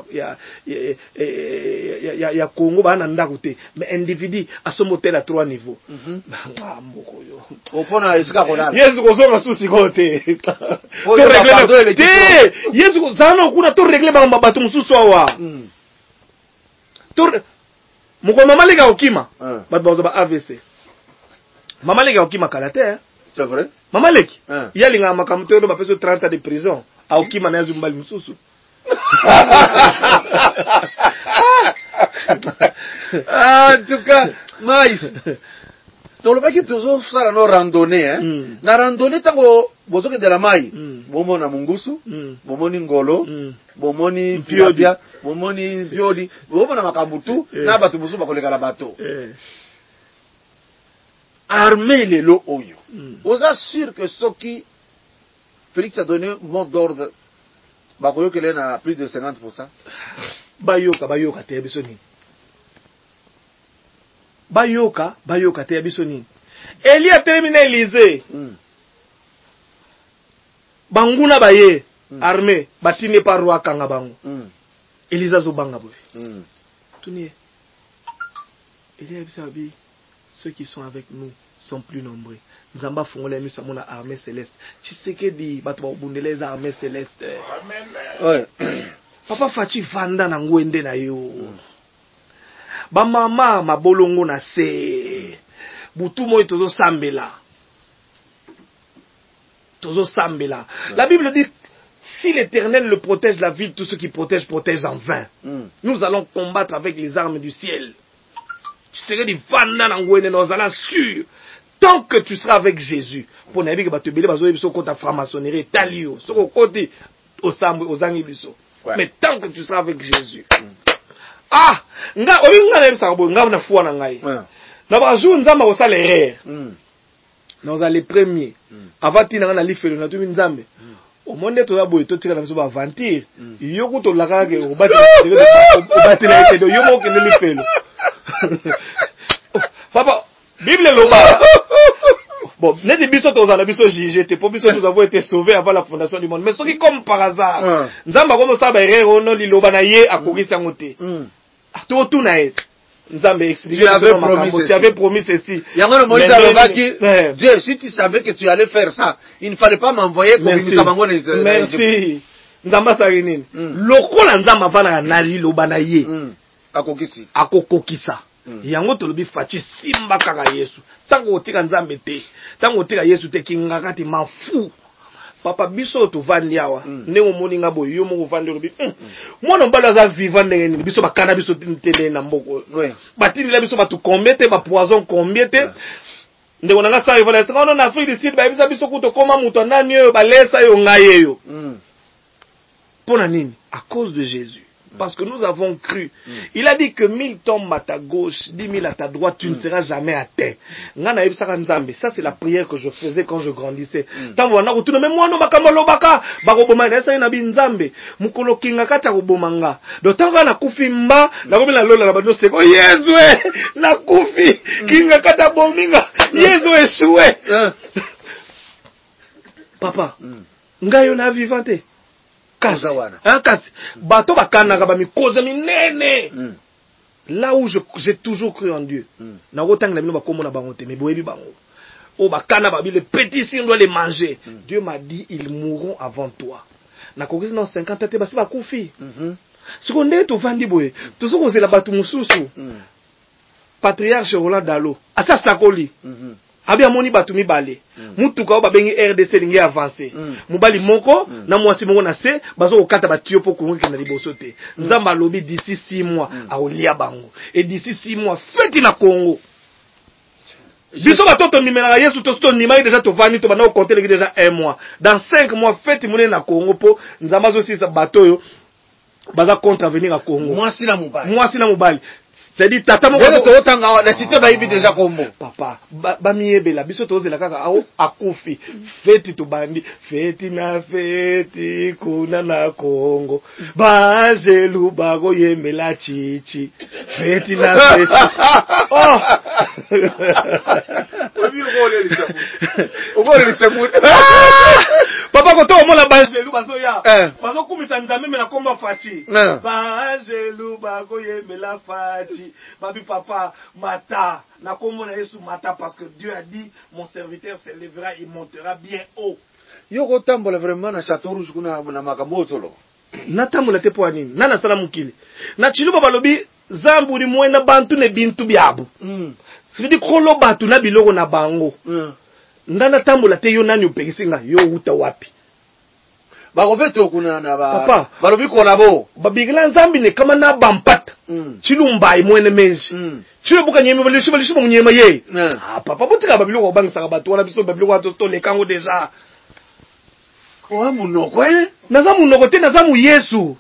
ya Congo bana ndako te mais individu asombo hôtel à 3 niveaux mboko yo opona esika kolala Yesu kozonga susi kote to régler te Yesu kozana kuna to régler ba bato mususu awa to moko mama lega okima bato bazo ba AVC Maman Leki a okima kalate. C'est vrai. Maman Leki. Il y a l'inga makamute do ba peso 30 ans de prison. A okima na yazu mbali mususu. En tout cas, mais dans le paquet toujours ça la randonnée hein. Na randonnée tango bozoke de la mai. Bomo na mungusu, bomoni ngolo, bomoni piobia, bomoni piodi, bomo na makambutu, na batu musu bakoleka la bateau. Armée les lots oyo. Vous assure que ce qui Félix a donné mot d'ordre, bakoyo que l'en a plus de 50%. Bayoka te bisoni. Bayoka te bisoni. Eli a terminé Élysée. Banguna baye armée batine par roi kanga bango. Élysée zo banga boy. Tunier. Eli a bisabi. Ceux qui sont avec nous sont plus nombreux. Nzamba fongola nous sommes na armée céleste. Tshisekedi bato ba bundele za armée céleste. Amen. Ouais. Papa Fati vanda na ngwende na yo. Ba mama mabolongo na se. butu moi tozo sambela. Tozo sambela. La Bible dit, si l'Éternel le protège la ville, tout ce qui protège en vain. Nous allons combattre avec les armes du ciel. Tu serais du vanda n'angouene, nous allons sûr. Tant que tu seras avec Jésus, pour n'avoir que tu belé bazo ebiso kota franc-maçonnerie talio, soko côté au sambu aux angibiso. Mais tant que tu seras avec Jésus. Ah, nga olinga na ebisa bo nga na foi na ngai. Na ba jour nzamba ko sala erreur. Nous allons les premiers. Avant tina na lifelo na tumi nzambe. Au monde to ya boy to tika na biso ba aventure. Yoko to laka ke o bati na ete do yomo ke na lifelo. Papa, Bible loba. Bon, n'est des biso to za biso JGT pour biso nous avons été sauvés avant la fondation du monde. Mais ce qui comme par hasard, nzamba comme ça ba erreur no li loba na ye akogisa ngote. To tout na et. Nzambe explique. Tu avais promis ceci. Dieu, si tu savais que tu allais faire ça, il ne fallait pas m'envoyer comme ça. Merci. Nzamba sarinine. Lokola nzamba vana na li loba na ye. Akokisi. Akokokisa. Yango tolobi fachi simba kaka Yesu. Tango otika nzambe te. Tango otika Yesu te kinga kati mafu. Papa biso to vandi awa. Ndenge omoni nga boy yo moko vandi lobi. Mwana mbala za vivant ndenge biso bakana biso tele na mboko. Batini la biso batu combete ba poison combete. Ndeko nanga sa rivala sa on na Afrique du Sud ba biso kuto koma muto nani yo balesa yo ngaye yo. Pona nini? À cause de Jésus. Parce que nous avons cru. Il a dit que 1000 tombent à ta gauche, 10 000 à ta droite, tu ne seras jamais à terre. Ça, c'est la prière que je faisais quand je grandissais. Tant que je me moi, non, baka, baroboma, ça y est, nabi nzambe. Mukolo kinga kata robomanga. D'autant que na kufi mba, la robe la lola, la bado c'est quoi, Yezwe, na kufi, kinga kata bominga, Yezwe choué. Papa, ngayo na vivante. Bato bakana ba mi cause minene. Là où j'ai toujours cru en Dieu. Na otang la bino ba komo na bango te mais boyebi bango. O bakana ba bi les petits si on doit les manger. Dieu m'a dit ils mourront avant toi. Na kokisi na 50 te basi ba kufi. Seconde to vandi boye. To so kozela batu mususu. Patriarche Roland Dalo. Asa sakoli. Abi amoni batu mibale. Mutuka ba bengi RDC lingi avancer. Mubali moko na mwasi moko na se bazo okata ba tio po kongoki na liboso te. Nzamba lobi d'ici 6 mois a olia bango. Et d'ici 6 mois fête na Congo. Biso batoto nimela Yesu to sto nimai déjà to vani to bana compter déjà 1 mois. Dans 5 mois fête mune na Congo po nzamba zo sisa bato yo baza contravenir à Congo. Mwasi na mobali. C'est-à-dire tata moko to la cité ba ibi déjà Kombo. Papa ba miebela biso to zela kaka awo akufi feti to bandi feti na feti kuna na Congo bazelu bago yemela chichi feti na feti oh papa ko to mona bazelu baso ya baso kumisa nzambe na komba fachi bazelu bago yemela fachi. Babi papa mata na komona Yesu mata parce que Dieu a dit mon serviteur s'élèvera il montera bien haut. Yoko tambola vraiment na Château Rouge kuna na makamotolo. Na tambola te po nini? Na sala mukili. Na chiluba balobi zambu ni mwena bantu ne bintu biabu. Sidi kolo batu na biloko na bango. Ndana tambola te yo nani upekisinga yo uta wapi? Barobeto kuna na ba papa balobi kona bo babigila nzambi ne kama na bampata chilumba imwene menji chilo buka nyeme bali shibali shibo nyema ye papa botika babilo ko bangisa bato wana biso babilo ko to le kango déjà ko amunoko naza munoko te naza mu Yesu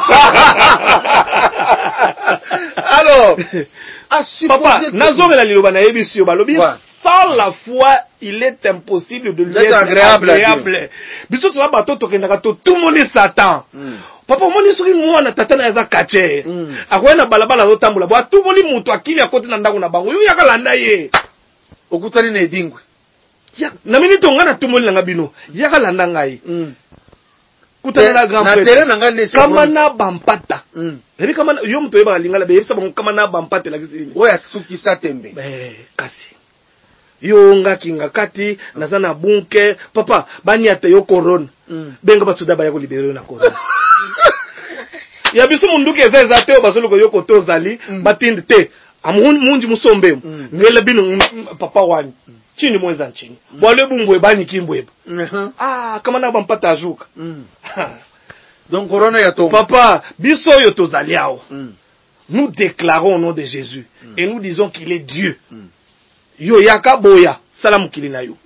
alors papa nazomela liloba na yebisi yo balobi sans la foi, il est impossible de lui être agréable. Biso to bato to kendaka to tout le monde est Satan. Papa moni soki mwana tata na yaza kache. Akwena balabala zo tambula. Ba tout moli mutu akili akote na ndako na bango. Yo yaka landa ye. Okutani na edingwe. Ya na mini to ngana tout moli na bino. Yaka landa ngai. Kutana na grand frère. Kama na bampata. Ebi kama yo mtu yeba lingala be yebisa bango kama na bampata la kisini. Oya suki sa tembe. Kasi. Yo nga kinga kati nazana bunke papa bani ate yo corona benga basuda ba ya ko libérer na corona ya biso munduke ezeza te basolo ko yo ko tozali batindi te amunji musombe ngele bino papa wani chini mweza nchini bwale bumbwe bani kimbwe kama na bampata ajuka donc corona ya to papa biso yo tozaliao nous déclarons au nom de Jésus et nous disons qu'il est Dieu yo yaka boya salam kilina yo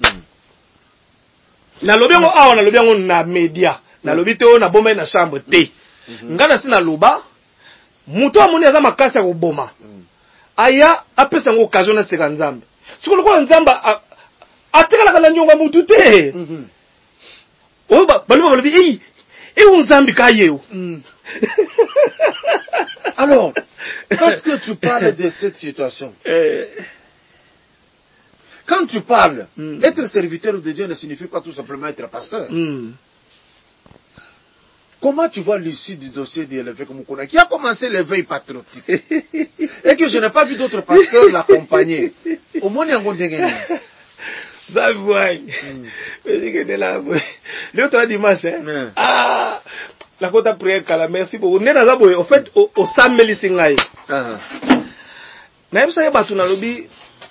na lobiango awa na lobiango na media na lobite o na bomba na chambre te ngana sina loba muto amoni aza makasi ya koboma aya apesa ngo occasion na seka nzambe siko lokola nzamba atekala kala nyonga mutu te o baluba balobi nzambi ka yeo alors parce que tu parles de cette situation quand tu parles être serviteur de Dieu ne signifie pas tout simplement être pasteur. Comment tu vois l'issue du dossier de l'évêque Mukuna qui a commencé l'éveil patriotique et que je n'ai pas vu d'autres pasteurs l'accompagner? Au moins, il y a un bon dégât. Ça voit. L'autre dimanche, la côte après la merci beaucoup. En fait, au Sameli Singaï. Même ça, il y a battu dans le lobby.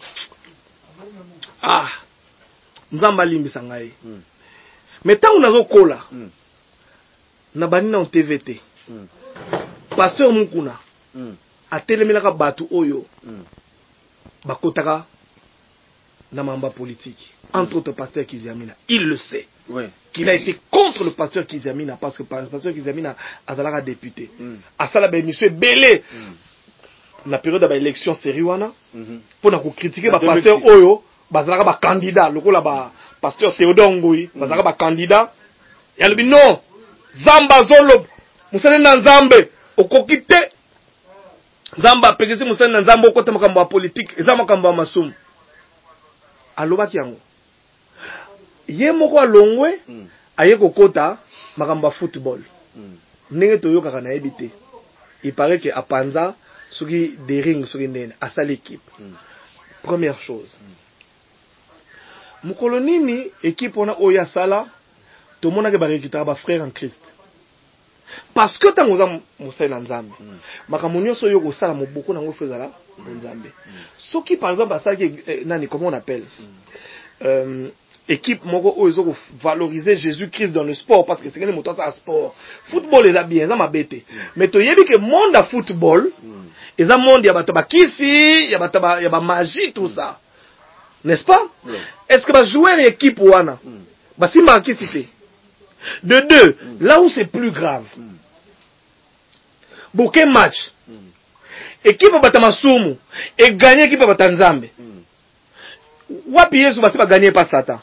Nzamba limbi Sangaï. Mais tant qu'on a zo kola. Na banina on TVT pasteur Mukuna atelemelaka batu oyo bakotaka na mamba politique entre autres pasteur Kiziamina il le sait qu'il a été contre le pasteur Kiziamina parce que le pasteur Kiziamina azalaka député asala ba émission belé na période ba élection sériwana pour na ko critiquer ba pasteur oyo bazalaka ba candidat lokola ba pasteur Théodore Ngoyi bazalaka ba candidat ya lobi non Zamba zolo musane na nzambe okokite Zamba pegezi musane na nzambe okota makambo ya politique eza makambo ya masumu alobaki yango ye moko alongwe aye kokota makambo ya football ndenge toyokaka na yebite il paraît que apanza soki des rings soki ndene asali équipe première chose mukolo nini équipe ona oya sala tout le monde a récupéré ba frère en Christ parce que tant oza musai na nzambe makamunyo so yoko sala mo beaucoup nango fezala nzambe soki par exemple ça nani comment on appelle équipe moko ozo ko valoriser Jésus-Christ dans le sport parce que c'est que les moteurs ça sport football est bien ça mabete mais to yebi que monde à football et ça monde ya bato ba kisi ya bato ya ba magie tout ça n'est-ce pas est-ce que ba jouer l'équipe wana ba simba kisi te. De deux, là où c'est plus grave, beaucoup match, équipe Batamasumu et gagner équipe Batanzambe. Wapi Yesu va gagner pas Satan.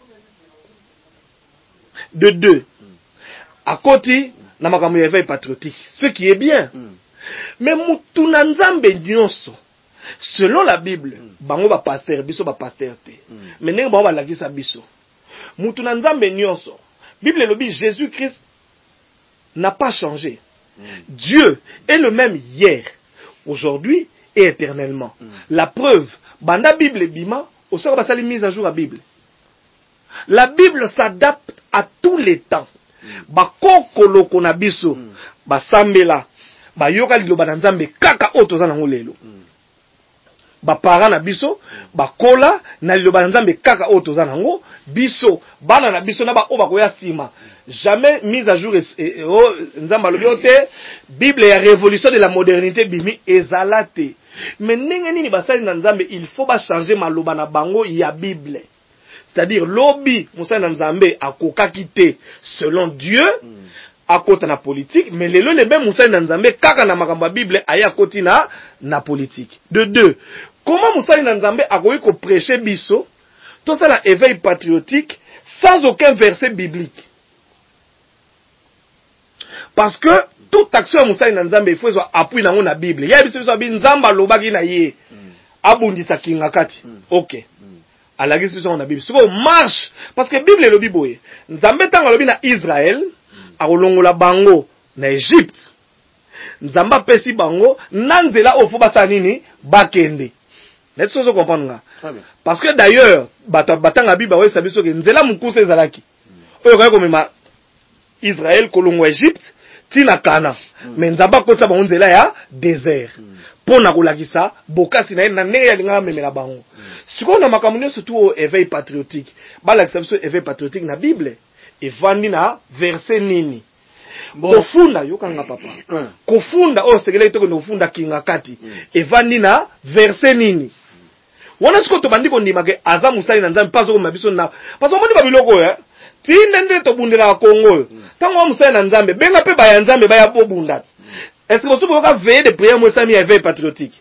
De deux, à côté, na makambo ya éveil patriotique, ce qui est bien. Mais mutuna nzambe nyonso, selon la Bible, bango ba pasteur biso ba pasteur te. Mais nengo bango ba lakisa biso. Mutuna nzambe nyonso. Bible le dit, Jésus-Christ n'a pas changé. Dieu est le même hier, aujourd'hui et éternellement. La preuve, banda Bible bima, au sort ba sali mise à jour à Bible. La Bible s'adapte à tous les temps. Ba kokolo kona biso, ba sambela, ba yoka liloba na nzambe kaka oto za nango lelo. Ba para na biso, ba kola na liloba na nzambe kaka oto za nango. Biso bana na biso na ba oba koya sima jamais mise à jour nzamba lobiote Bible ya révolution de la modernité bimi ezalate mais ndenge nini basali na nzambe il faut ba changer maloba na bango ya Bible c'est-à-dire lobi musali na nzambe akokaki te selon Dieu akota na politique mais lelo lebe musali na nzambe kaka na makambo ya Bible aya koti na politique de deux comment musali na nzambe akoki ko prêcher biso tout ça là éveil patriotique sans aucun verset biblique. Parce que toute action à Moussa Nzambe il faut appuyer dans la Bible. Il y a des choses à dire Nzamba lobaki na ye abundisa kingakati. OK. À la guise on a Bible. Souvent marche parce que Bible est le Bible. Nzambe tanga lobi na Israël a kolongola bango na Égypte. Nzamba pesi bango nanzela ofo basa nini bakende. Net chose comprendre. Parce que d'ailleurs, batanga Bible ouais sabiso que nzela mukuse ezalaki. Oyo kaya komema Israël kolongo Égypte, tina kana mais nzamba ko sa ba onzela ya désert pona kolakisa bokasi na na ndenge ya linga memela bango siko na makambo surtout au éveil patriotique balakisa biso éveil patriotique na Bible evandi na verset nini kofunda yokanga papa kofunda o sekele to kofunda kinga kati evandi na verset nini wana siko to bandi ko ndima ke aza musali na nzambe paso ko mabiso na paso moni ba biloko tinde nde to bundela Kongo tango wa musali na nzambe benga pe ba ya nzambe ba ya bobunda est-ce que vous pouvez veiller de prière moi sami éveil patriotique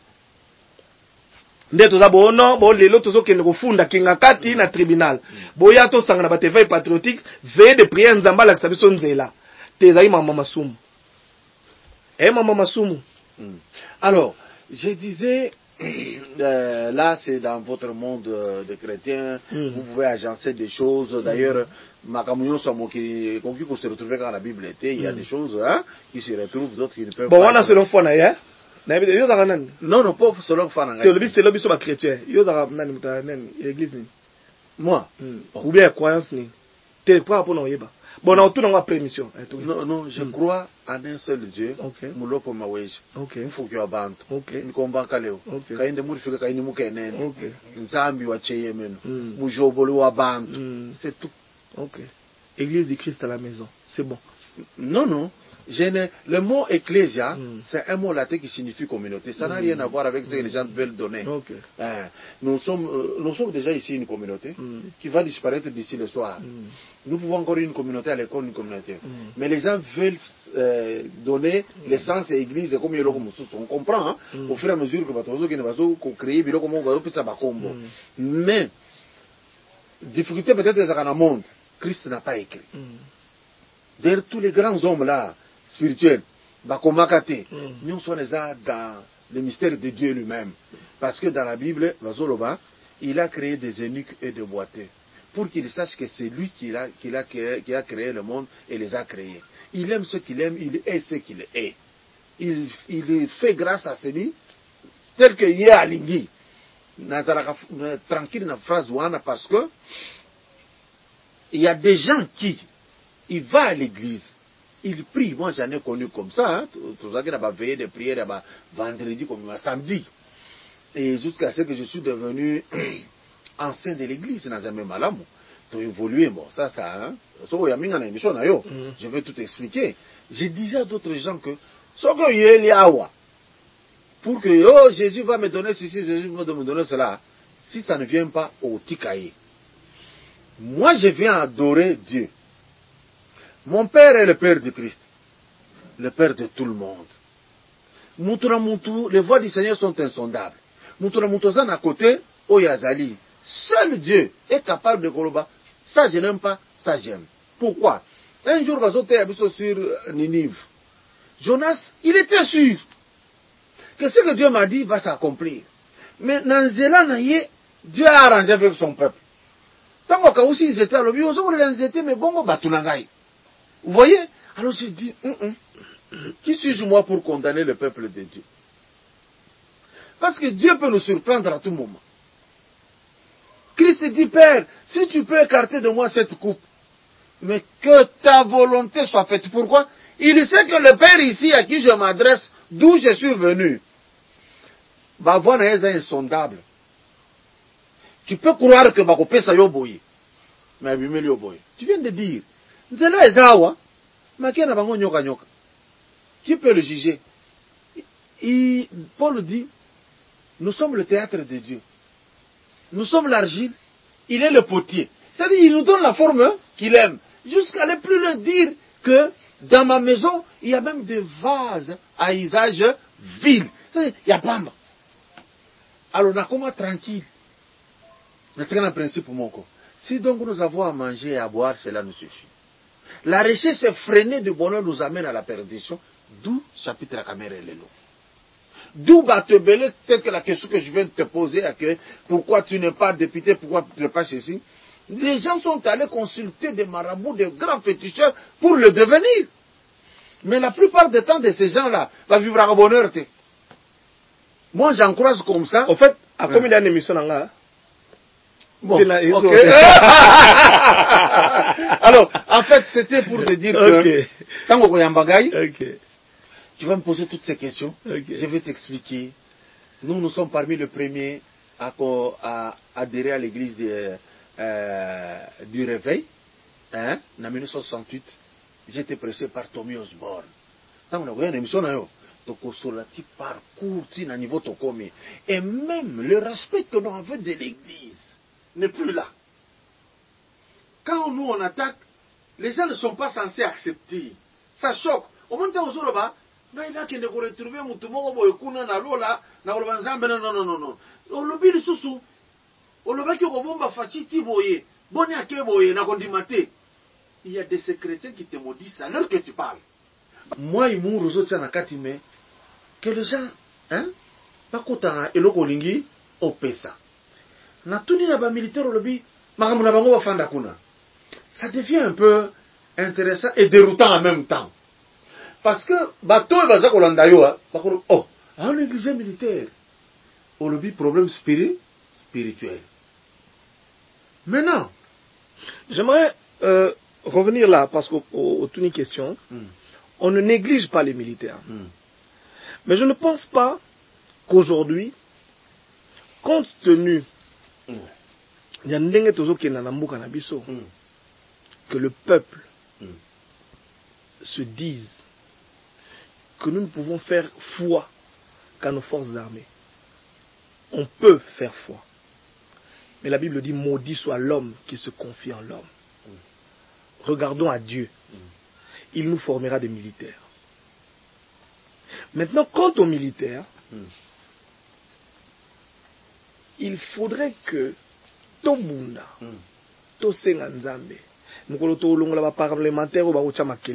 nde toza bono bo lelo tozo kende kofunda kinga kati na tribunal boya to sanga na ba éveil patriotique veiller de prière nzamba la sabiso nzela tezali mama masumu mama masumu. Alors je disais là c'est dans votre monde de chrétiens vous pouvez agencer des choses d'ailleurs Makamunyo Samo qui se retrouve quand la Bible était il y a des choses qui se retrouvent d'autres qui ne peuvent pas. Bon on a selon foi na ya non pas selon foi na c'est le biso ba chrétien yo za nani muta nani l'église ni moi ou bien croyance ni te pas pour non yeba bon on tourne en prémission non je crois en un seul Dieu muloko maweji mfuki wa bantu nikombanka leo kainde muri fika kaini mukenene nzambi wa cheyemeno mujoboli wa bantu c'est tout. Église du Christ à la maison c'est bon. Non le mot ecclésia c'est un mot latin qui signifie communauté, ça n'a rien à voir avec ce que les gens veulent donner. Nous sommes déjà ici une communauté qui va disparaître d'ici le soir. Nous pouvons encore une communauté à l'école, une communauté, mais les gens veulent donner l'essence et l'église comme on comprend au fur et à mesure que créer mais difficulté peut-être dans le monde Christ n'a pas écrit. D'ailleurs tous les grands hommes là spirituel, nous sommes dans le mystère de Dieu lui-même. Parce que dans la Bible, il a créé des eunuques et des boiteux. Pour qu'ils sachent que c'est lui qui a créé le monde et les a créés. Il aime ce qu'il aime, il est ce qu'il est. Il fait grâce à celui tel qu'il est à l'Ingui. Tranquille dans la phrase parce que il y a des gens qui ils vont à l'église. Il prie, moi j'en ai connu comme ça, tout ça qui n'a pas veillé de prière vendredi comme samedi. Et jusqu'à ce que je suis devenu ancien de l'église, n'a jamais mal à moi. Tu as évolué, bon, je vais tout expliquer. Je disais à d'autres gens que, pour que Jésus va me donner ceci, Jésus va me donner cela, si ça ne vient pas au Tikaï. Moi je viens adorer Dieu. Mon père est le père du Christ, le père de tout le monde. Les voies du Seigneur sont insondables. Moutouzan à côté, Oyazali, seul Dieu est capable de Koloba. Ça je n'aime pas, ça j'aime. Pourquoi? Un jour, sur Ninive, Jonas, il était sûr que ce que Dieu m'a dit va s'accomplir. Mais dans Zélan, Dieu a arrangé avec son peuple. Tant que ils étaient à l'objet, ils étaient, mais bon, Batunangaï. Vous voyez? Alors je dis, qui suis-je moi pour condamner le peuple de Dieu? Parce que Dieu peut nous surprendre à tout moment. Christ dit, Père, si tu peux écarter de moi cette coupe, mais que ta volonté soit faite. Pourquoi? Il sait que le Père ici à qui je m'adresse, d'où je suis venu, va voir un insondable. Tu peux croire que Bakopé sa yoboye, mais tu viens de dire. Qui peut le juger? Paul dit, nous sommes le théâtre de Dieu. Nous sommes l'argile, il est le potier. C'est-à-dire, il nous donne la forme qu'il aime. Jusqu'à ne plus le dire que dans ma maison, il y a même des vases à usage vil. Il y a Bamba. Alors, on a comment tranquille. C'est un principe pour mon corps. Si donc nous avons à manger et à boire, cela nous suffit. La recherche effrénée du bonheur nous amène à la perdition, d'où chapitre à caméra et l'élo. D'où Batebele, peut-être que la question que je viens de te poser, pourquoi tu n'es pas député, pourquoi tu n'es pas ceci. Les gens sont allés consulter des marabouts, des grands féticheurs pour le devenir. Mais la plupart du temps de ces gens-là, va vivre à bonheur. Moi, j'en croise comme ça. En fait, à combien d'années d'émission là? Bon, ok. Alors, en fait, c'était pour te dire que Tango Koyambagaï, tu vas me poser toutes ces questions. Je vais t'expliquer. Nous sommes parmi les premiers à adhérer à l'église du Réveil. En 1968, j'ai été prêché par Tommy Osborne. Tant qu'on a une émission, parcours à niveau tokomi. Et même le respect que l'on veut de l'église n'est plus là. Quand nous on attaque, les gens ne sont pas censés accepter. Ça choque. Au moment où on va, il va qu'il ne retrouve un mouton boyekuna na lola na olbanzambe non. On le bide sous. On le va qui robomba fachiti boye. Boni ake boye na kondimate. Il y a des chrétiens qui te maudissent à l'heure que tu parles. Moi, il m'ouvre aux autres nakatime que les gens, hein, pas kota eloko lingi opesa. Na tuni na ba militaire lobby, makamuna bango bafanda kuna. Ça devient un peu intéressant et déroutant en même temps. Parce que bateau et baza kolanda yo, oh, un église militaire. Au lobby problème spirituel. Maintenant, j'aimerais revenir là, parce qu'au une question, on ne néglige pas les militaires. Mais je ne pense pas qu'aujourd'hui, compte tenu que le peuple se dise que nous ne pouvons faire foi qu'à nos forces armées. On peut faire foi. Mais la Bible dit, maudit soit l'homme qui se confie en l'homme. Regardons à Dieu. Il nous formera des militaires. Maintenant, quant aux militaires, il faudrait que Tobunda, Tosenga Nzambe, nous avons un parlementaire, nous avons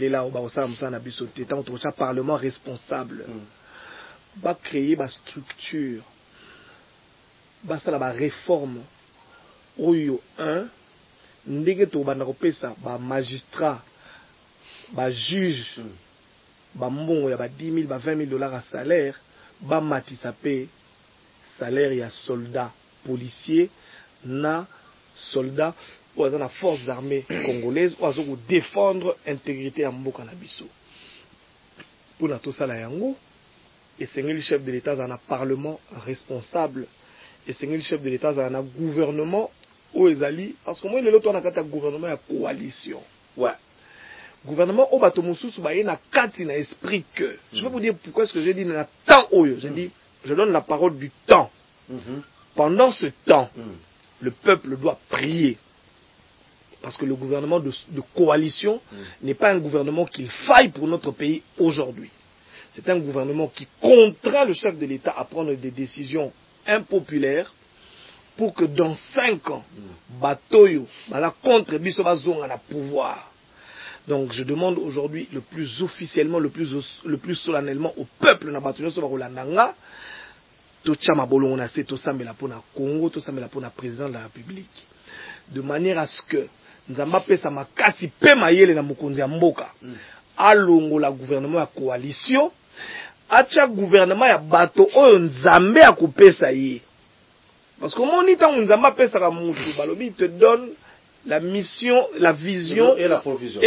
un parlement responsable, va créer une structure, va faire la réforme. Oyo 1, ndenge to banda kopesa ba magistrat, ba juge, ba mbongo ya ba 10 000, ba 20 000 dollars à salaire, ba matisa pe salaire ya soldat policier na soldat ou na forces armées congolaises ou azo défendre intégrité ya mboka na biso. Pour na to sala yango, et c'est le chef de l'État dans un parlement responsable, et c'est le chef de l'État dans un gouvernement parce que moi, il est là, un gouvernement à coalition. Ouais. Gouvernement, au bateau Moussous, il y a un esprit que. Je vais vous dire pourquoi est-ce que j'ai dit dans le temps. J'ai dit, je donne la parole du temps. Pendant ce temps, le peuple doit prier. Parce que le gouvernement de coalition n'est pas un gouvernement qu'il faille pour notre pays aujourd'hui. C'est un gouvernement qui contraint le chef de l'État à prendre des décisions impopulaires pour que dans 5 ans, Batoyo, la contre Biso bazonga na pouvoir. Donc je demande aujourd'hui le plus officiellement, le plus solennellement au peuple na Batoyo so bakolandanga to chama bolongo na se to sambela pona Congo, to sambela pona président de la République, de manière à ce que Nzamba pesa makasi pe mayele na mokonzi ya mboka alongo la gouvernement ya coalition, acha gouvernement ya bato oyo Nzambe akopesa ye. Parce que mon temps Nzamba pesa mutu balobi te donne la mission, la vision et la provision.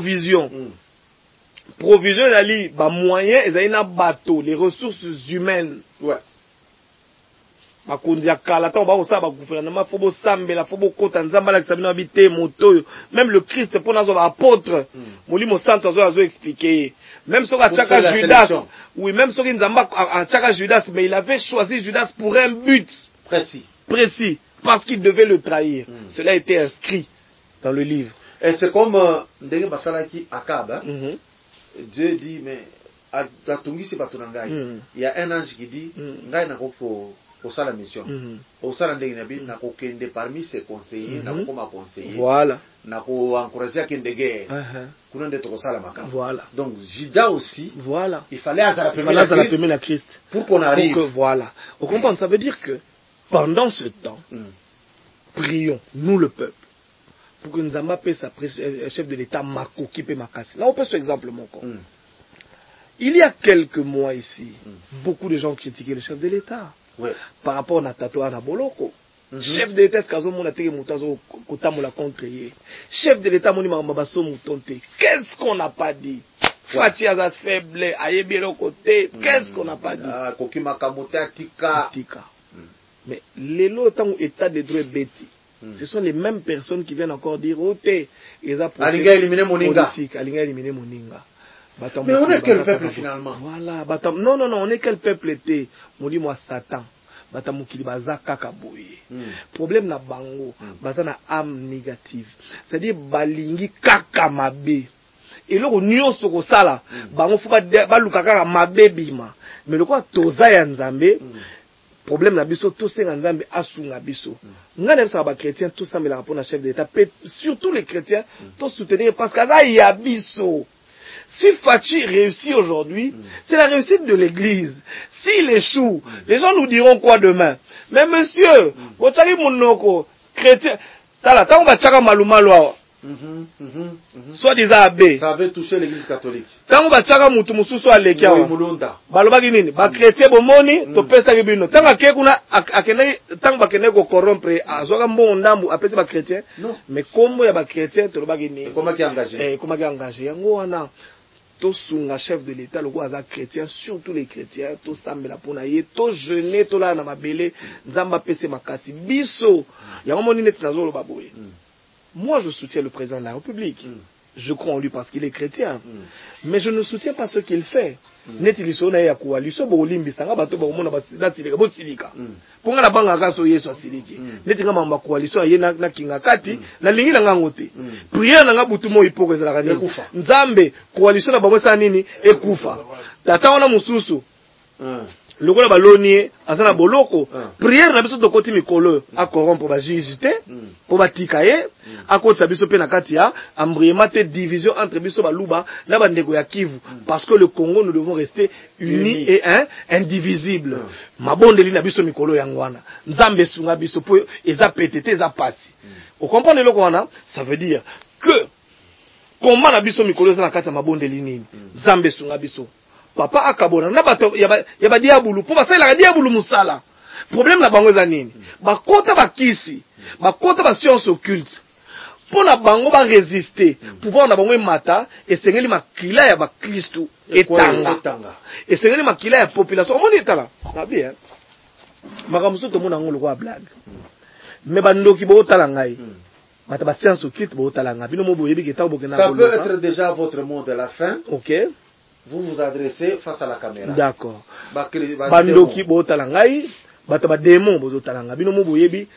Provision ali ba moyens ezali na bato, les ressources humaines. Ouais. Makonzi ya kala ta ba osala ba gouvernement faut bo sambela, faut bo kota Nzamba la kisabina bité moto. Même le Christ pour nazo ba apôtre. Molimo santo azo expliquer. Même sur Tchaka Judas. Oui, même sur Nzamba Tchaka Judas, mais il avait choisi Judas pour un but précis, parce qu'il devait le trahir. Cela a été inscrit dans le livre. Et c'est comme Ndenge Basalaki Akab. Dieu dit, mais il y a un ange qui dit, Ngai na pour ça la mission. Pour ça na kokende parmi ses conseillers, na koma conseiller. Voilà. Na ko encourager kende guerre. Kuna ndeto ko sala makamba. Voilà. Donc Judas aussi, voilà. Il fallait azalapemer la Christ pour qu'on arrive. Pour que, voilà. Vous comprenez, ça veut dire que pendant ce temps, prions, nous le peuple, pour que Nzamba paie sa chef de l'État Mako qui paie Makasi. Là, on peut ce exemple, mon corps. Il y a quelques mois ici, beaucoup de gens critiquaient le chef de l'État. Ouais. Par rapport à Natato Anaboloko. chef de l'État kazo mona teke mutazo kotamola contre ye. Chef de l'État moni mabaso mutonte. Qu'est-ce qu'on n'a pas dit? Fati azas faible, ayebi le côté. Qu'est-ce qu'on n'a pas dit? Kokima kamote tika. Mais les lots où état de droit bêti. Ce sont les mêmes personnes qui viennent encore dire oh t'es ils ont alinga éliminer Moninga. Alinga éliminer Moninga. Mais on est quel peuple finalement? Voilà, non, on est quel peuple était? Moni moi Satan. Batamukili baza kaka boye. Problème na bango, baza na âme négative. C'est-à-dire balingi kaka mabe. Et là on nyonso ko sala, bango fu ba luka kaka mabe bima. Mais le quoi toza ya nzambe, problème na biso to senga nzambe asunga biso. Ngana sa ba chrétien tout ça mais la rapport na chef d'état, surtout les chrétiens, to soutenir parce que ça y a biso. Si Fachi réussit aujourd'hui, c'est la réussite de l'église. S'il échoue, les gens nous diront quoi demain? Mais monsieur, Botsari Mounoko, chrétien, tala, tant on va tchaka malumalo, soit disant abbé. Ça avait touché l'église catholique. Tant on va tchaka moutumusu soit lekia. Baloba ginini, ba chrétien bomoni, to pesa gibino. Tant akekuna, akene, tant bakene ko corrompre, azoka mbondambu, apesi ba chrétien. Mais comment ya ba chrétien, to loba ginini. Comment qui est engagé? Comment qui est engagé? Yango wana. Tout sunga chef de l'État, le roi chrétien, surtout les chrétiens, tout sambela pour naïe, tout jeûner, tout là na mabele, nzamba pese makasi, biso, yamoni net nazo lo baboye. Moi, je soutiens le président de la République. Je crois en lui parce qu'il est chrétien. Mais je ne soutiens pas ce qu'il fait. Net il sona ya coalition bo limbi sanga bato ba mona ba silika bo silika. Ponga na banga kaso yeso asiliki. Net nga mamba coalition ye na kinga kati na lingi na ngote. Prière na ngabutu mo ipoko ezala kani. Nzambe coalition na bango sa nini ekufa. Tata ona mususu. Lokola baloni azana boloko prière na biso to koti mikolo a corrompre ba jugité po batika ye a koti biso pe na kati ya embriement te division entre biso baluba na bandeko ya Kivu parce que le Congo nous devons rester unis et indivisibles mabondeli na biso mikolo yangwana nzambe sunga biso po eza petete eza pasi vous comprenez le wana ça veut dire que comment na biso mikolo eza na kati ya mabondeli nini nzambe sunga biso papa akabona na bato ya ba diabulu po basala la diabulu musala problème na bango za nini bakota bakisi bakota ba science occulte po na bango ba résister pouvoir na bango mata esengeli makila ya ba Kristo etanga esengeli makila ya population omoni etala na bien makamuso to mona ngolo kwa blague mais bandoki bo tala ngai bata ba science occulte bo tala ngai bino mo boyebi ke tawo bokena ça peut être déjà votre mot de la fin. OK. Vous vous adressez face à la caméra. D'accord. Bandoki bo talangai, bata ba démon bo talanga. Bino mo boyebi.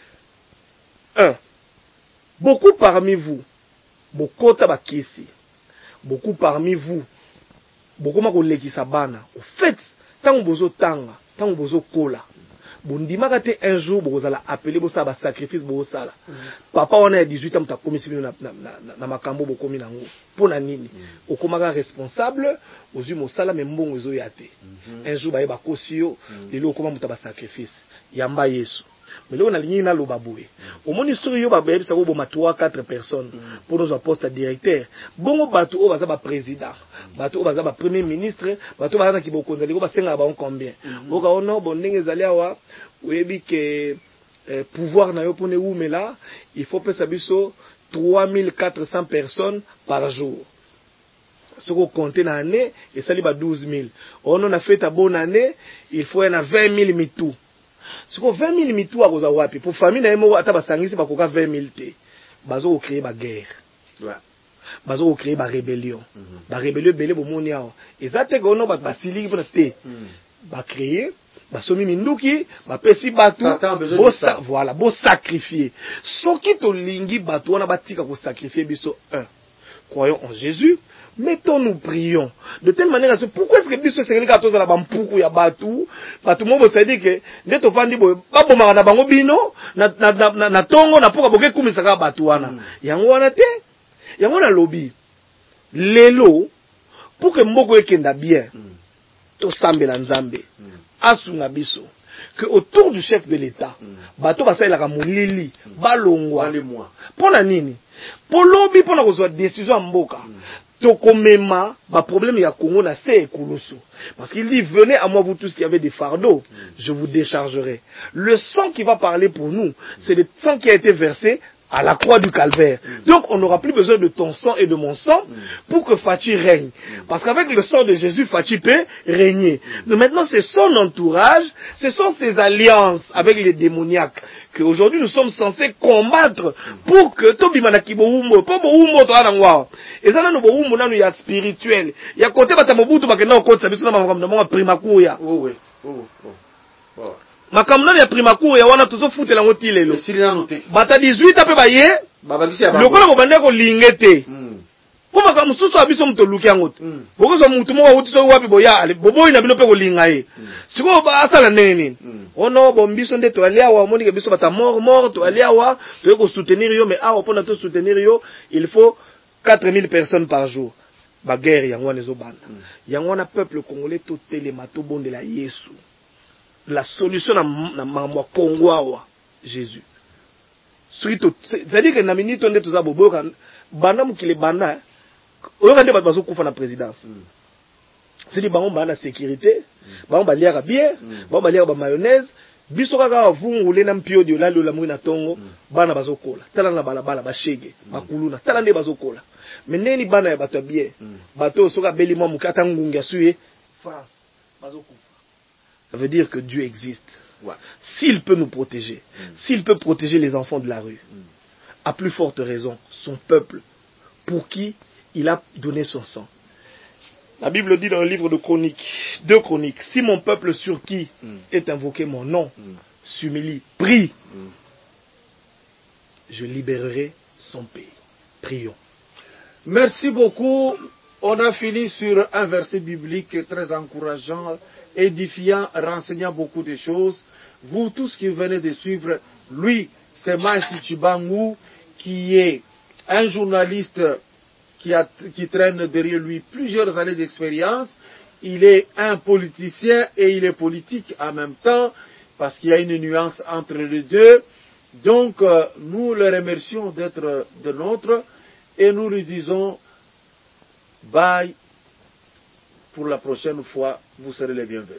1. Beaucoup parmi vous, bokota ba kisi. Beaucoup parmi vous, beaucoup ma ko lekisa bana. Au fait, tant bozo tanga, tant bozo kola. Bondimaka te un jour bozala appeler bosa ba sacrifice bosala. Papa on a 18 ans ta komisi na makambo bokomi nango. Pona nini? Okomaka responsable ozu mosala me mbongo ezo yate. Un jour ba kosio lelo okoma muta ba sacrifice. Yamba Yesu. Mais là on a ligné na lobaboue. Au moni sur yo ba bebi sa bo ma 3-4 personnes pour nos postes directeur. Bongo bato o baza ba président. Bato o baza ba premier ministre, bato baza ki bokonzali ko ba senga ba on combien. Oka ono bondenge zali awa webi ke pouvoir na yo pone umela, il faut pesa biso 3400 personnes par jour. Ce qu'on compte dans l'année, et ça li ba 12 000. On a fait ta bonne année, il faut en a 20 000 mitou. Ce qu'on 20 000 mitou à Rosa Wapi, pour famille na emo ata ba sangisi ba koka 20 000 te. Bazo créer ba guerre. Ouais. Bazo créer ba rébellion. Ba rébellion belé bo moni awa. Ezate gono ba basili pour te. Ba créer ba somi minduki, ba pesi batu, voilà, bo sacrifier. Soki to lingi batu wana batika ko sacrifier biso 1. Croyons en Jésus, mettons-nous prions. De telle manière, pourquoi est-ce que biso sengeli ka toza la bampuku ya batu, batu mo bo ça dit que ndeto fandi bo ba bomaka na bango bino na tongo na poka boke kumisa ka batu wana. Yango wana te. Yango na lobby. Lelo pour que mboko ekenda bien. To sambela nzambe. Asunga biso. Que autour du chef de l'État, bato basala ka molili, balongwa. Pona nini? Pour lobby pona ko zo décision mboka. tokomema ba problème ya Congo na se ekulusu. Parce qu'il dit venez à moi vous tous qui avez des fardeaux, je vous déchargerai. Le sang qui va parler pour nous, c'est le sang qui a été versé à la croix du calvaire. Donc on n'aura plus besoin de ton sang et de mon sang pour que Fachi règne. Parce qu'avec le sang de Jésus, Fachi peut régner. Mais maintenant c'est son entourage, ce sont ses alliances avec les démoniaques qu'aujourd'hui nous sommes censés combattre pour que Tobimanaki Boumbo, pas Boumbo, toi Nangwa. Et ça nous Boumbo nous y a spirituel. Il y a côté Batamobutu Bakena au côté Sabisu na Primakuya. Oui. Makamna ya primaku ya wana tozo fute la ngoti lelo. Bata 18 ape baye. Lokola ko bande ko lingete. Po baka mususu abiso mto luki yango. Boko so mutu mo wuti so wapi boya ale bobo ina bino pe ko linga ye. Siko ba asala nene. Ono bombiso nde to alia wa moni ke biso bata mort to alia wa to ko soutenir yo mais awa pona to soutenir yo il faut 4000 personnes par jour. Ba guerre yango nezo banda. Yango na peuple congolais to telema to bonde la Yesu. La solution na mambo Congo Jésus. C'est-à-dire que na minute on est tous à bobo bana mukile bana oyokande bazo kufa na présidence. C'est dit bango bana sécurité, bango baliaka bien, bango baliaka ba mayonnaise, biso kaka vungule na mpio dio lalo la mwina tongo bana bazo kola. Tala na balabala ba shege, bakuluna, tala nde bazo kola. Meneni bana ya bato bien, bato soka beli mwa mukata ngunga suye France bazo kufa. Ça veut dire que Dieu existe. Ouais. S'il peut nous protéger, s'il peut protéger les enfants de la rue, à plus forte raison, son peuple, pour qui il a donné son sang. La Bible dit dans le livre de Chroniques, 2 Chroniques, si mon peuple sur qui est invoqué mon nom s'humilie, prie, je libérerai son pays. Prions. Merci beaucoup. On a fini sur un verset biblique très encourageant, édifiant, renseignant beaucoup de choses. Vous tous qui venez de suivre, lui, c'est Maïsi Chibangu, qui est un journaliste qui traîne derrière lui plusieurs années d'expérience. Il est un politicien et il est politique en même temps, parce qu'il y a une nuance entre les deux. Donc, nous le remercions d'être de nôtre et nous lui disons bye. Pour la prochaine fois, vous serez les bienvenus.